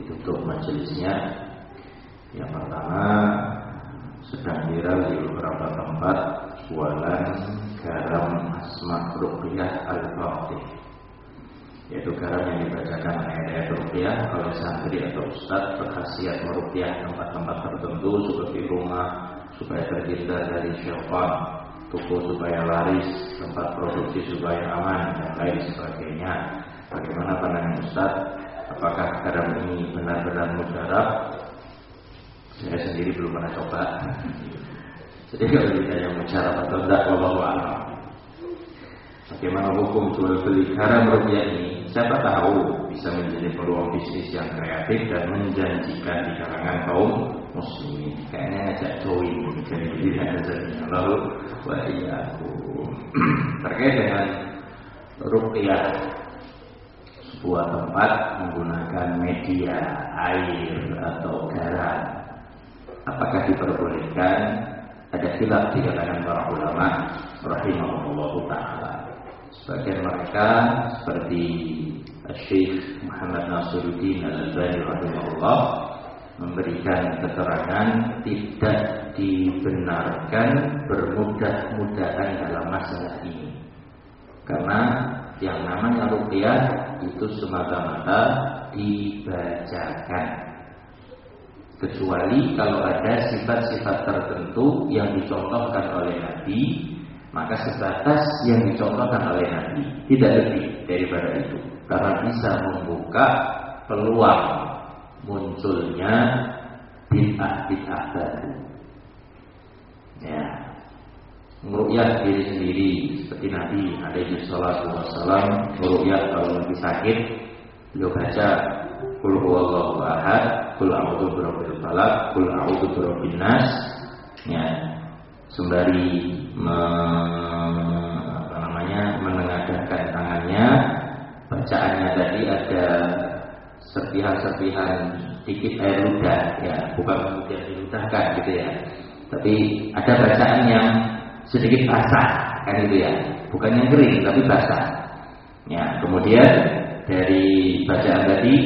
ditutup majelisnya. Yang pertama, sedang viral di beberapa tempat jualan garam asma ruqyah al-fatih, yaitu garam yang dibacakan ayat-ayat ruqyah oleh santri atau ustadz berkhasiat meruqyah tempat-tempat tertentu seperti rumah supaya terhindar dari syaitan, toko supaya laris, tempat produksi supaya aman, dan lain sebagainya. Bagaimana pandangan ustadz? Apakah garam ini benar-benar mujarab? Saya sendiri belum pernah coba. Jadi kalau ditanya mujarab atau tidak, wallahu a'lam. Bagaimana hukum jual beli garam ruqyah ini? Siapa tahu bisa menjadi peluang bisnis yang kreatif dan menjanjikan di kalangan kaum muslimin. Kayaknya ngajak join jadi diri ada lalu wa iyyakum. Terkait dengan ruqyah, sebuah tempat menggunakan media air atau garam, apakah diperbolehkan? Ada khilaf di kalangan para ulama rahimahullahu ta'ala. Sebagian mereka seperti Syekh Muhammad Nasiruddin Al-Albani rahimahullah memberikan keterangan tidak dibenarkan bermudah-mudahan dalam masalah ini, karena yang namanya ruqyah itu semata-mata dibacakan, kecuali kalau ada sifat-sifat tertentu yang dicontohkan oleh Nabi, maka sebatas yang dicontohkan oleh Nabi, tidak lebih daripada itu, karena bisa membuka peluang munculnya bid'ah-bid'ah baru. Ya, meruqyah diri sendiri seperti Nabi alaihi salatu wassalam meruqyah kalau lagi sakit, beliau baca qul huwallahu ahad, qul a'udzu birabbil falaq, qul a'udzu birabbin nas, ya, sembari me, apa namanya menengadahkan tangannya. Bacaannya tadi ada serpihan-serpihan sedikit air ludah, ya, bukan kemudian diludahkan gitu ya, tapi ada bacaan yang sedikit basah, kan itu ya, bukan yang kering tapi basah. Ya, kemudian dari bacaan tadi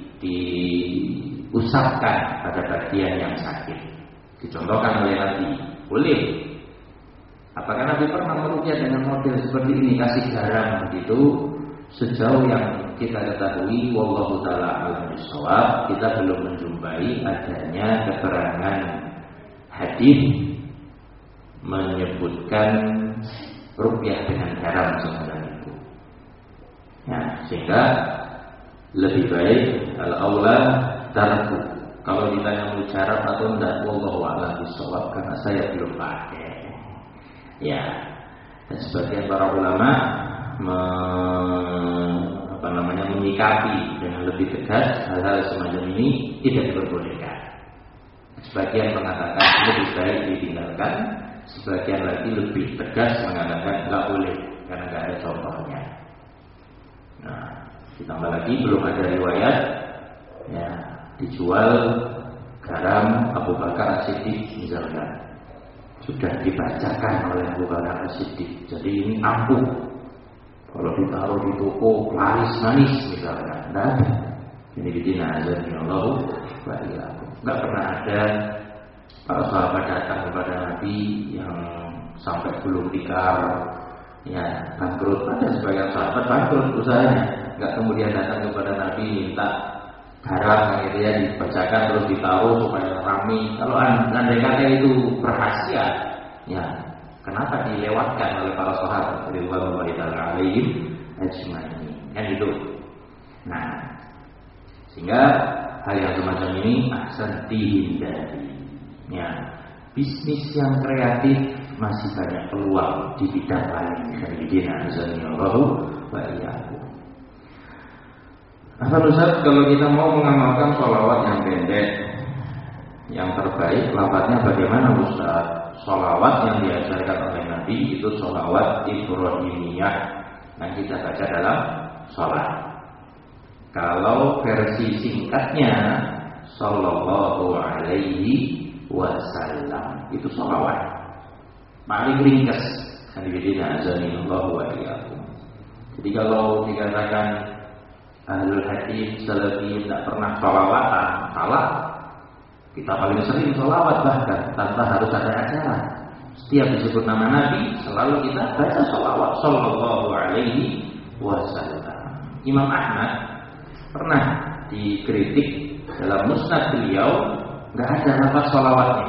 diusapkan pada bagian yang sakit, dicontohkan oleh Nabi. Boleh. Apakah Nabi pernah meruqyah dengan model seperti ini, kasih garam begitu? Sejauh yang kita ketahui, wallahu ta'ala a'lam bishawab, kita belum menjumpai adanya keterangan hadis menyebutkan ruqyah dengan garam semacam itu. Ya, sehingga lebih baik al-aula tarku. Kalau ditanya mujarab atau tidak, wallahu a'lam bishawab, karena saya belum pakai. Ya, dan sebagian para ulama me, apa namanya menyikapi dengan lebih tegas hal-hal semacam ini tidak diperbolehkan. Sebagian mengatakan lebih baik ditinggalkan, sebagian lagi lebih tegas mengatakan nggak boleh karena nggak ada contohnya. Nah, ditambah lagi belum ada riwayat ya dijual garam Abu Bakar As-Siddiq misalkan, sudah dibacakan oleh Abu Bakar As-Siddiq, jadi ini ampuh. Kalau ditaruh di toko laris manis misalkan, tidak ada. Ini bidina azan ya Allah wa iyyakum. Tidak pernah ada para sahabat datang kepada Nabi yang sampai belum tikar, ya bangkrut. Ada sebagian sahabat bangkrut usahanya, nggak kemudian datang kepada Nabi minta garam gitu ya, dibacakan terus ditaruh supaya rame. Kalau andai kata itu berhasil, ya kenapa dilewatkan oleh para sahabat radhiyallahu ta'ala alaihim ajma'in? Kan itu. Nah, sehingga hal yang semacam ini ahsan dihindari. Ya, bisnis yang kreatif masih banyak peluang di bidang lain. Karena azanillahu wa iyyakum. Asal Ustaz, kalau kita mau mengamalkan sholawat yang pendek, yang terbaik lafadznya bagaimana Ustaz? Sholawat yang diajarkan oleh Nabi itu sholawat Ibrahimiyah yang kita baca dalam sholat. Kalau versi singkatnya sallallahu alaihi wasallam itu sholawat paling ringkas. Hadirin azanillahu wa iyyakum. Jadi kalau dikatakan Ahlul hadis salafi tidak pernah sholawatan, salah. Kita paling sering sholawat bahkan tanpa harus ada acara. Setiap disebut nama Nabi selalu kita baca sholawat sallallahu alaihi wasallam. Imam Ahmad pernah dikritik dalam musnad beliau nggak ada lafaz sholawatnya.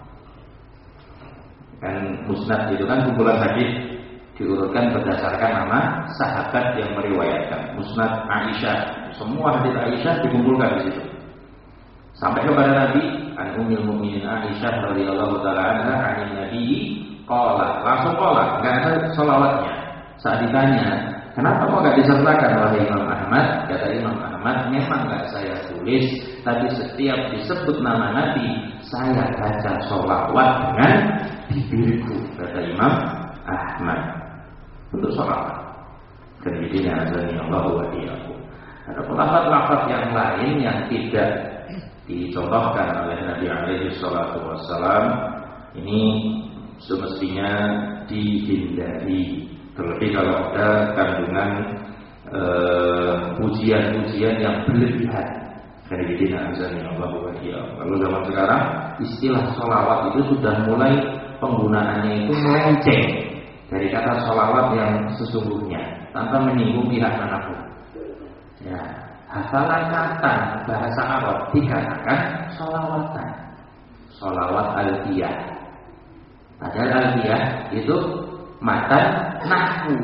Kan musnad itu kan kumpulan hadis diurutkan berdasarkan nama sahabat yang meriwayatkan. Musnad Aisyah, semua hadis Aisyah dikumpulkan di situ. Sampai kepada Nabi, an ummul mukminin Aisyah radhiyallahu taala anha anin Nabi qala, langsung qala, enggak ada selawatnya. Saat ditanya, kenapa kok enggak disertakan oleh Imam Ahmad? Kata Imam Ahmad, memang enggak saya tulis, tapi setiap disebut nama Nabi, saya baca sholawat dengan bibirku, kata Imam Ahmad. Untuk sholawat. Kemudian azani Allah wa iyyakum. Ada lafaz-lafaz yang lain yang tidak dicontohkan oleh Nabi alaihi salatu wassalam, ini semestinya dihindari. Terlebih kalau ada kandungan uh, pujian-pujian yang berlebihan. Kemudian azani Allah wa iyyakum. Lalu zaman sekarang istilah sholawat itu sudah mulai penggunaannya itu melenceng dari kata sholawat yang sesungguhnya tanpa menyinggung pihak manapun. Ya, hafalan kata bahasa Arab dikatakan sholawatan, sholawat alfiyah. Padahal alfiyah itu matan nahwu,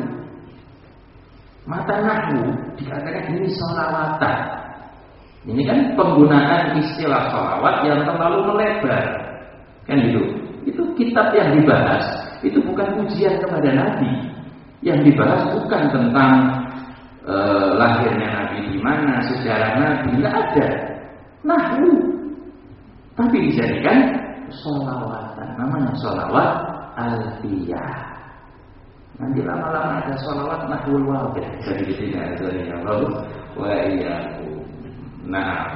matan nahwu dikatakan ini sholawatan. Ini kan penggunaan istilah sholawat yang terlalu melebar, kan gitu. Itu kitab yang dibahas itu bukan ujian kepada Nabi. Yang dibahas bukan tentang e, lahirnya Nabi di mana, sejarah Nabi, nggak ada. Nahwu. Tapi dijadikan sholawatan. Namanya sholawat alfiyah. Nanti lama-lama ada sholawat nahwul wadih. Jadi tidak ada yang lalu wa iyyakum. Nah,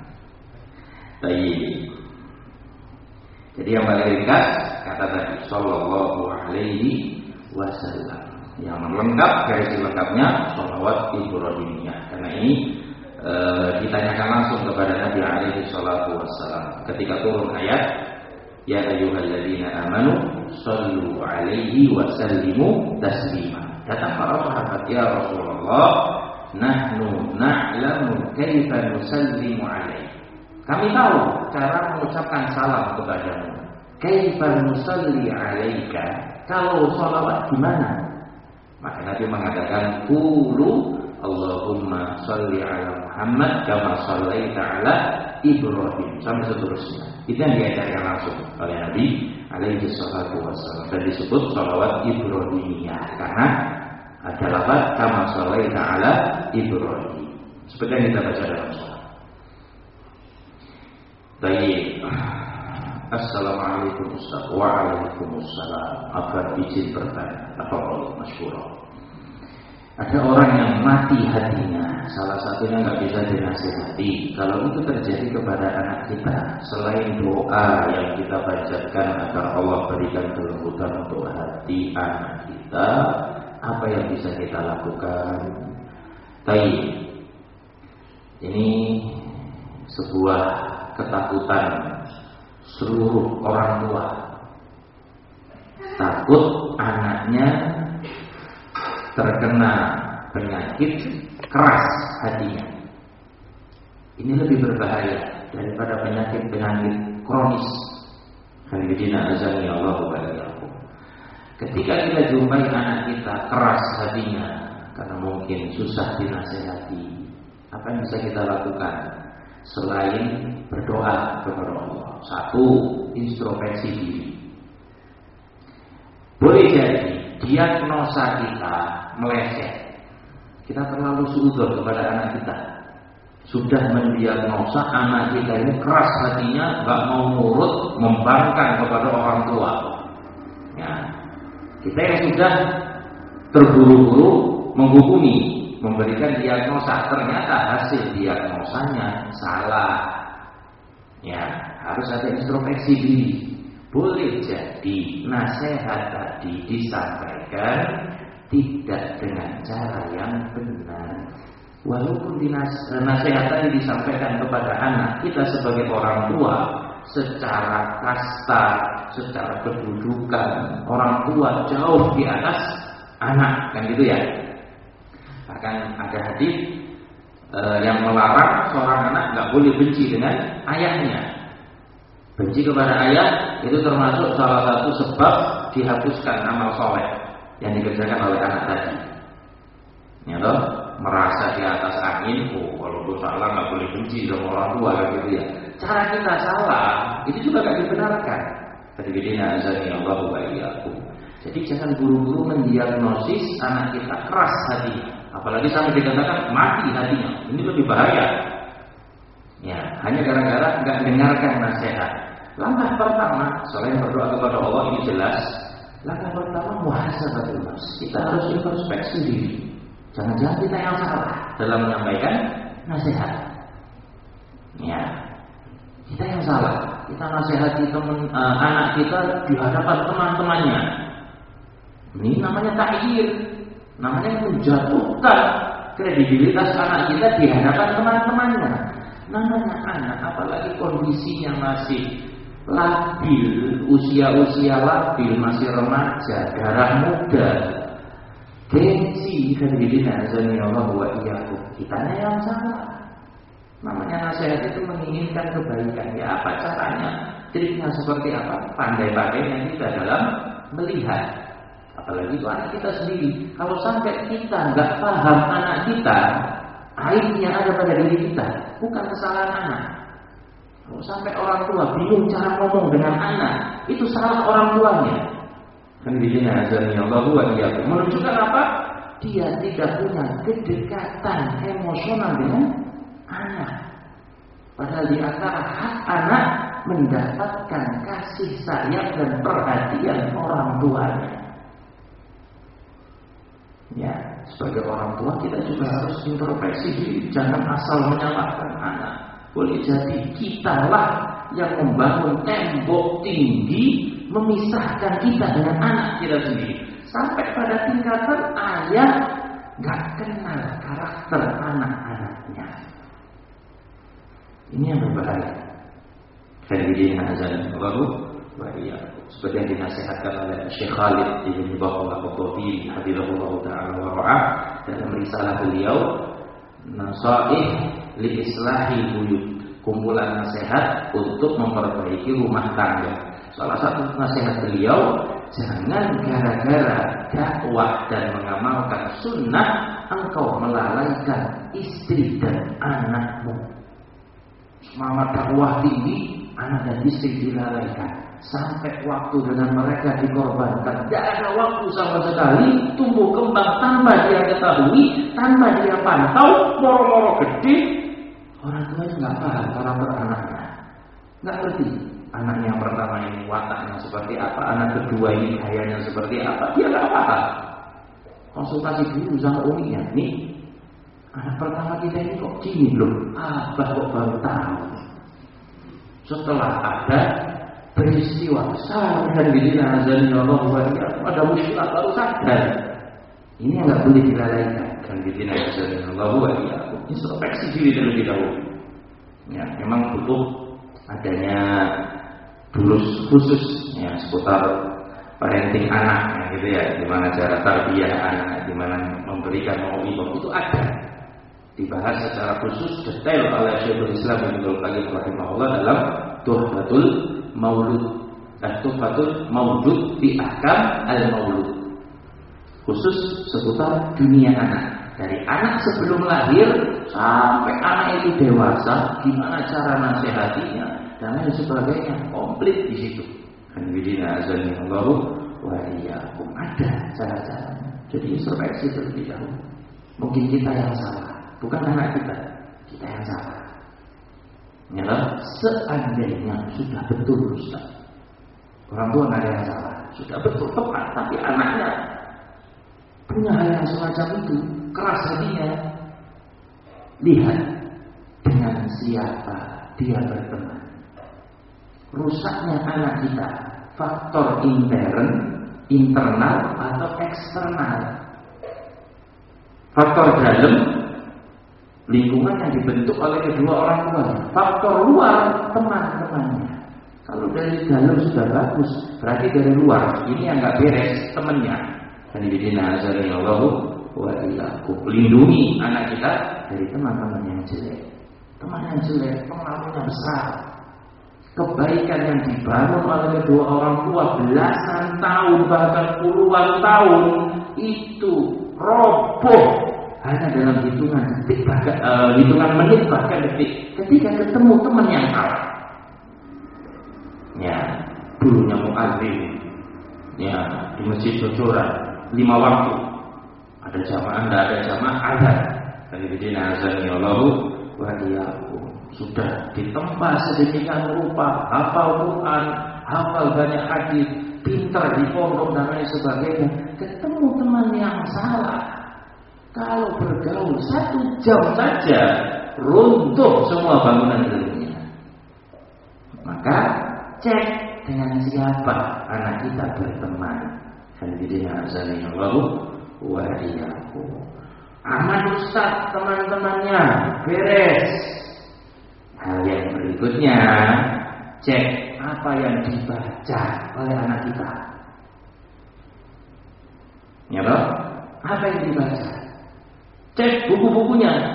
baik. Jadi yang paling ringkas kata tadi sallallahu alaihi wasallam. Yang lengkap garis lengkapnya sholawat Ibrahimiyah. Karena ini e, ditanyakan langsung kepada Nabi alaihi salatu wasallam ketika turun ayat ya ayyuhalladzina amanu shallu alaihi wasallimu taslima. Datang para sahabat, ya Rasulullah, nahnu na'lamu kaifa nusallimu alaihi. Kami tahu cara mengucapkan salam kepadamu. Kaifa nusalli alaika? Kalau salawat gimana? Maka Nabi mengatakan qulu Allahumma shalli ala Muhammad kama shallaita ala Ibrahim sampai seterusnya. Itu yang diajarkan langsung oleh Nabi alaihi salatu wassalam dan disebut salawat Ibrahimiyah karena ada lafaz kama shallaita ala Ibrahim. Seperti yang kita baca dalam salat. Baik. Assalamualaikum Ustaz. Waalaikumsalam. Apa izin bertanya? Apa kalau masyhur? Ada orang yang mati hatinya, salah satunya nggak bisa dinasihati. Kalau itu terjadi kepada anak kita, selain doa yang kita bacakan agar Allah berikan kelembutan untuk hati anak kita, apa yang bisa kita lakukan? Baik. Ini sebuah ketakutan seluruh orang tua, takut anaknya terkena penyakit keras hatinya. Ini lebih berbahaya daripada penyakit-penyakit kronis. Hadirin azani Allah wa iyyakum. Ketika kita jumpai anak kita keras hatinya karena mungkin susah dinasihati, apa yang bisa kita lakukan? Selain berdoa kepada Allah, satu, introspeksi diri. Boleh jadi diagnosa kita meleset. Kita terlalu suudzon kepada anak kita. Sudah mendiagnosa anak kita ini keras hatinya, gak mau nurut, membangkang kepada orang tua. Ya. Kita yang sudah terburu-buru menghukumi, memberikan diagnosa, ternyata hasil diagnosanya salah. Ya, harus ada introspeksi diri. Boleh jadi nasihat tadi disampaikan tidak dengan cara yang benar. Walaupun dinas- nasihat tadi disampaikan kepada anak, kita sebagai orang tua secara kasta, secara kedudukan, orang tua jauh di atas anak, kan gitu ya. Bahkan ada hadis eh, yang melarang seorang anak nggak boleh benci dengan ayahnya. Benci kepada ayah itu termasuk salah satu sebab dihapuskan amal soleh yang dikerjakan oleh anak tadi. Ya loh, merasa di atas angin, oh kalau gue salah nggak boleh benci sama orang tua, gitu ya. Cara kita salah itu juga nggak dibenarkan. Hadirin azani Allah wa iyyakum. Jadi jangan buru-buru mendiagnosis anak kita keras hati, apalagi sampai dikatakan mati hatinya. Ini lebih bahaya. Ya, hanya gara-gara nggak dengarkan nasihat. Langkah pertama, selain berdoa kepada Allah, ini jelas. Langkah pertama muhasabatul nafs. Kita harus introspeksi diri. Jangan-jangan kita yang salah dalam menyampaikan nasihat. Ya, kita yang salah. Kita nasihati teman uh, anak kita di hadapan teman-temannya. Ini namanya takyir, namanya menjatuhkan kredibilitas anak kita di hadapan teman-temannya. Namanya anak, apalagi kondisinya masih labil, usia-usia labil, masih remaja, darah muda, gengsi, hadirin azani Allah wa iyyakum. Kitanya yang salah. Namanya nasihat itu menginginkan kebaikan. Ya apa caranya? Triknya seperti apa? Pandai-pandainya kita dalam melihat. Apalagi itu anak kita sendiri. Kalau sampai kita nggak paham anak kita, aibnya ada pada diri kita, bukan kesalahan anak. Kalau sampai orang tua bingung cara ngomong dengan anak, itu salah orang tuanya. Kan dijina azani Allah wa iyyakum. Menunjukkan apa? Dia tidak punya kedekatan emosional dengan anak. Padahal di antara hak anak mendapatkan kasih sayang dan perhatian orang tuanya. Ya, sebagai orang tua kita juga harus introspeksi diri, jangan asal menyalahkan anak. Boleh jadi kitalah yang membangun tembok tinggi memisahkan kita dengan anak kita sendiri. Sampai pada tingkatan ayah nggak kenal karakter anak-anaknya. Ini yang berbahaya. Hadirin azan Allahu wa iyyakum. Seperti yang dinasihatkan oleh Syekh Khalid Ibn Baqallah Al-Qadhi hafizahullah ta'ala wa ra'ah dalam risalah beliau Nasaih li islahi buyut, kumpulan nasihat untuk memperbaiki rumah tangga. Salah satu nasihat beliau, jangan gara-gara dakwah dan mengamalkan sunnah engkau melalaikan istri dan anakmu. Semangat dakwah tinggi, anak dan istri dilalaikan. Sampai waktu dengan mereka dikorbankan. Tidak ada waktu sama sekali. Tumbuh kembang tanpa dia ketahui, tanpa dia pantau, moro-moro gede. Orang tuanya nggak paham karakter anaknya, nggak ngerti. Anak yang pertama ini wataknya seperti apa, anak kedua ini gayanya seperti apa, dia nggak paham. Konsultasi dulu sama uminya. Nih, anak pertama kita ini kok gini loh, abah kok baru tahu. Setelah ada peristiwa besar dan dinazani Allah ada musyilah baru sadar. Ini yang nggak boleh dilalaikan. Dan dinazani Allah introspeksi diri terlebih dahulu. Ya, memang butuh adanya durus khusus ya seputar parenting anak, ya, gitu ya, gimana cara tarbiyah anak, gimana memberikan mau'izah, itu ada dibahas secara khusus detail oleh Syekhul Islam Ibnu Qayyim rahimahullah dalam Tuhfatul Maulud, eh, Tuhfatul Maulud fi Ahkam al-Maulud, khusus seputar dunia anak. Dari anak sebelum lahir sampai anak itu dewasa, gimana cara nasihatinya dan lain sebagainya, komplit di situ. Kan bidina azani Allahu wa iyyakum, ada cara-caranya. Jadi introspeksi terlebih dahulu. Mungkin kita yang salah, bukan anak kita, kita yang salah. Ya, seandainya sudah betul Ustaz, orang tua nggak ada yang salah, sudah betul tepat, tapi anaknya punya hal yang semacam itu, keras hatinya. Lihat dengan siapa dia berteman. Rusaknya anak kita faktor intern, internal atau eksternal. Faktor dalam lingkungan yang dibentuk oleh kedua orang tua. Faktor luar, teman-temannya. Kalau dari dalam sudah bagus, berarti dari luar ini yang nggak beres, temannya. Dan bidina azanillahu wa iyyakum. Lindungi anak kita dari teman-teman yang jelek. Teman yang jelek, pengaruhnya besar. Kebaikan yang dibangun oleh kedua orang tua belasan tahun bahkan puluhan tahun itu roboh hanya dalam hitungan detik bahkan uh, hitungan menit bahkan detik ketika ketemu teman yang salah. Ya, dulunya muadzin ya di masjid Jojoran lima waktu ada jamaah, tidak ada jamaah azan. Dari bidina azanillahu wa iyyakum. Sudah ditempa sedemikian rupa, hafal Quran, hafal banyak hadis, pintar di pondok dan lain sebagainya. Ketemu teman yang salah, kalau bergaul satu jam saja runtuh semua bangunan ilmunya. Maka cek dengan siapa anak kita berteman. Hadirin azanillahu wa iyyakum. Aman ustaz teman-temannya beres. Hal yang berikutnya, cek apa yang dibaca oleh anak kita. Ya toh? Apa yang dibaca? Cek buku-bukunya.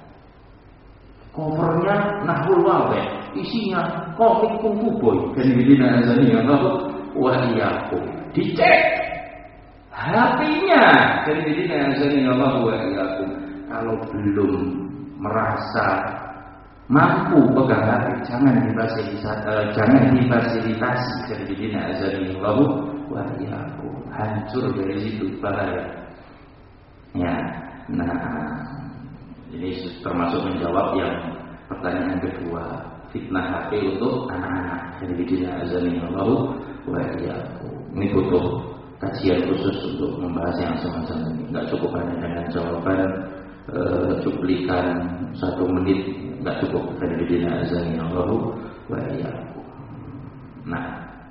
Covernya Nahwul Wadih, isinya komik kungfu boy. Dan bidina azanillahu wa iyyakum. Dicek H P-nya. Dan bidina azanillahu wa iyyakum. Kalau belum merasa mampu pegang H P, jangan difasilitasi, uh, jangan difasilitasi. Jadi bidina azanillahu wa iyyakum. Hancur dari situ, bahaya. Ya, nah ini termasuk menjawab yang pertanyaan kedua, fitnah H P untuk anak-anak. Jadi bidina azanillahu wa iyyakum. Ini butuh kajian khusus untuk membahas yang semacam ini. Enggak cukup hanya dengan jawaban uh, cuplikan satu menit. Tidak cukup dari bidina azanillahu wa iyyakum. Nah,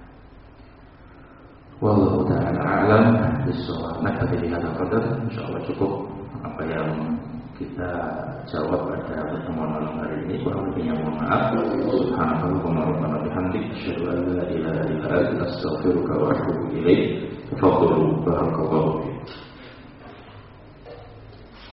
wallahu ta'ala a'lam bishawab. Nah, pada dihadap qadar insyaallah cukup apa yang kita jawab pada pertemuan malam hari ini. Kurang lebihnya mohon maaf. Subhanallah wa rabbana bihamdik asyhadu an la ilaha illa anta astaghfiruka wa atubu ilaik. Tafadhalu barakallahu fiik.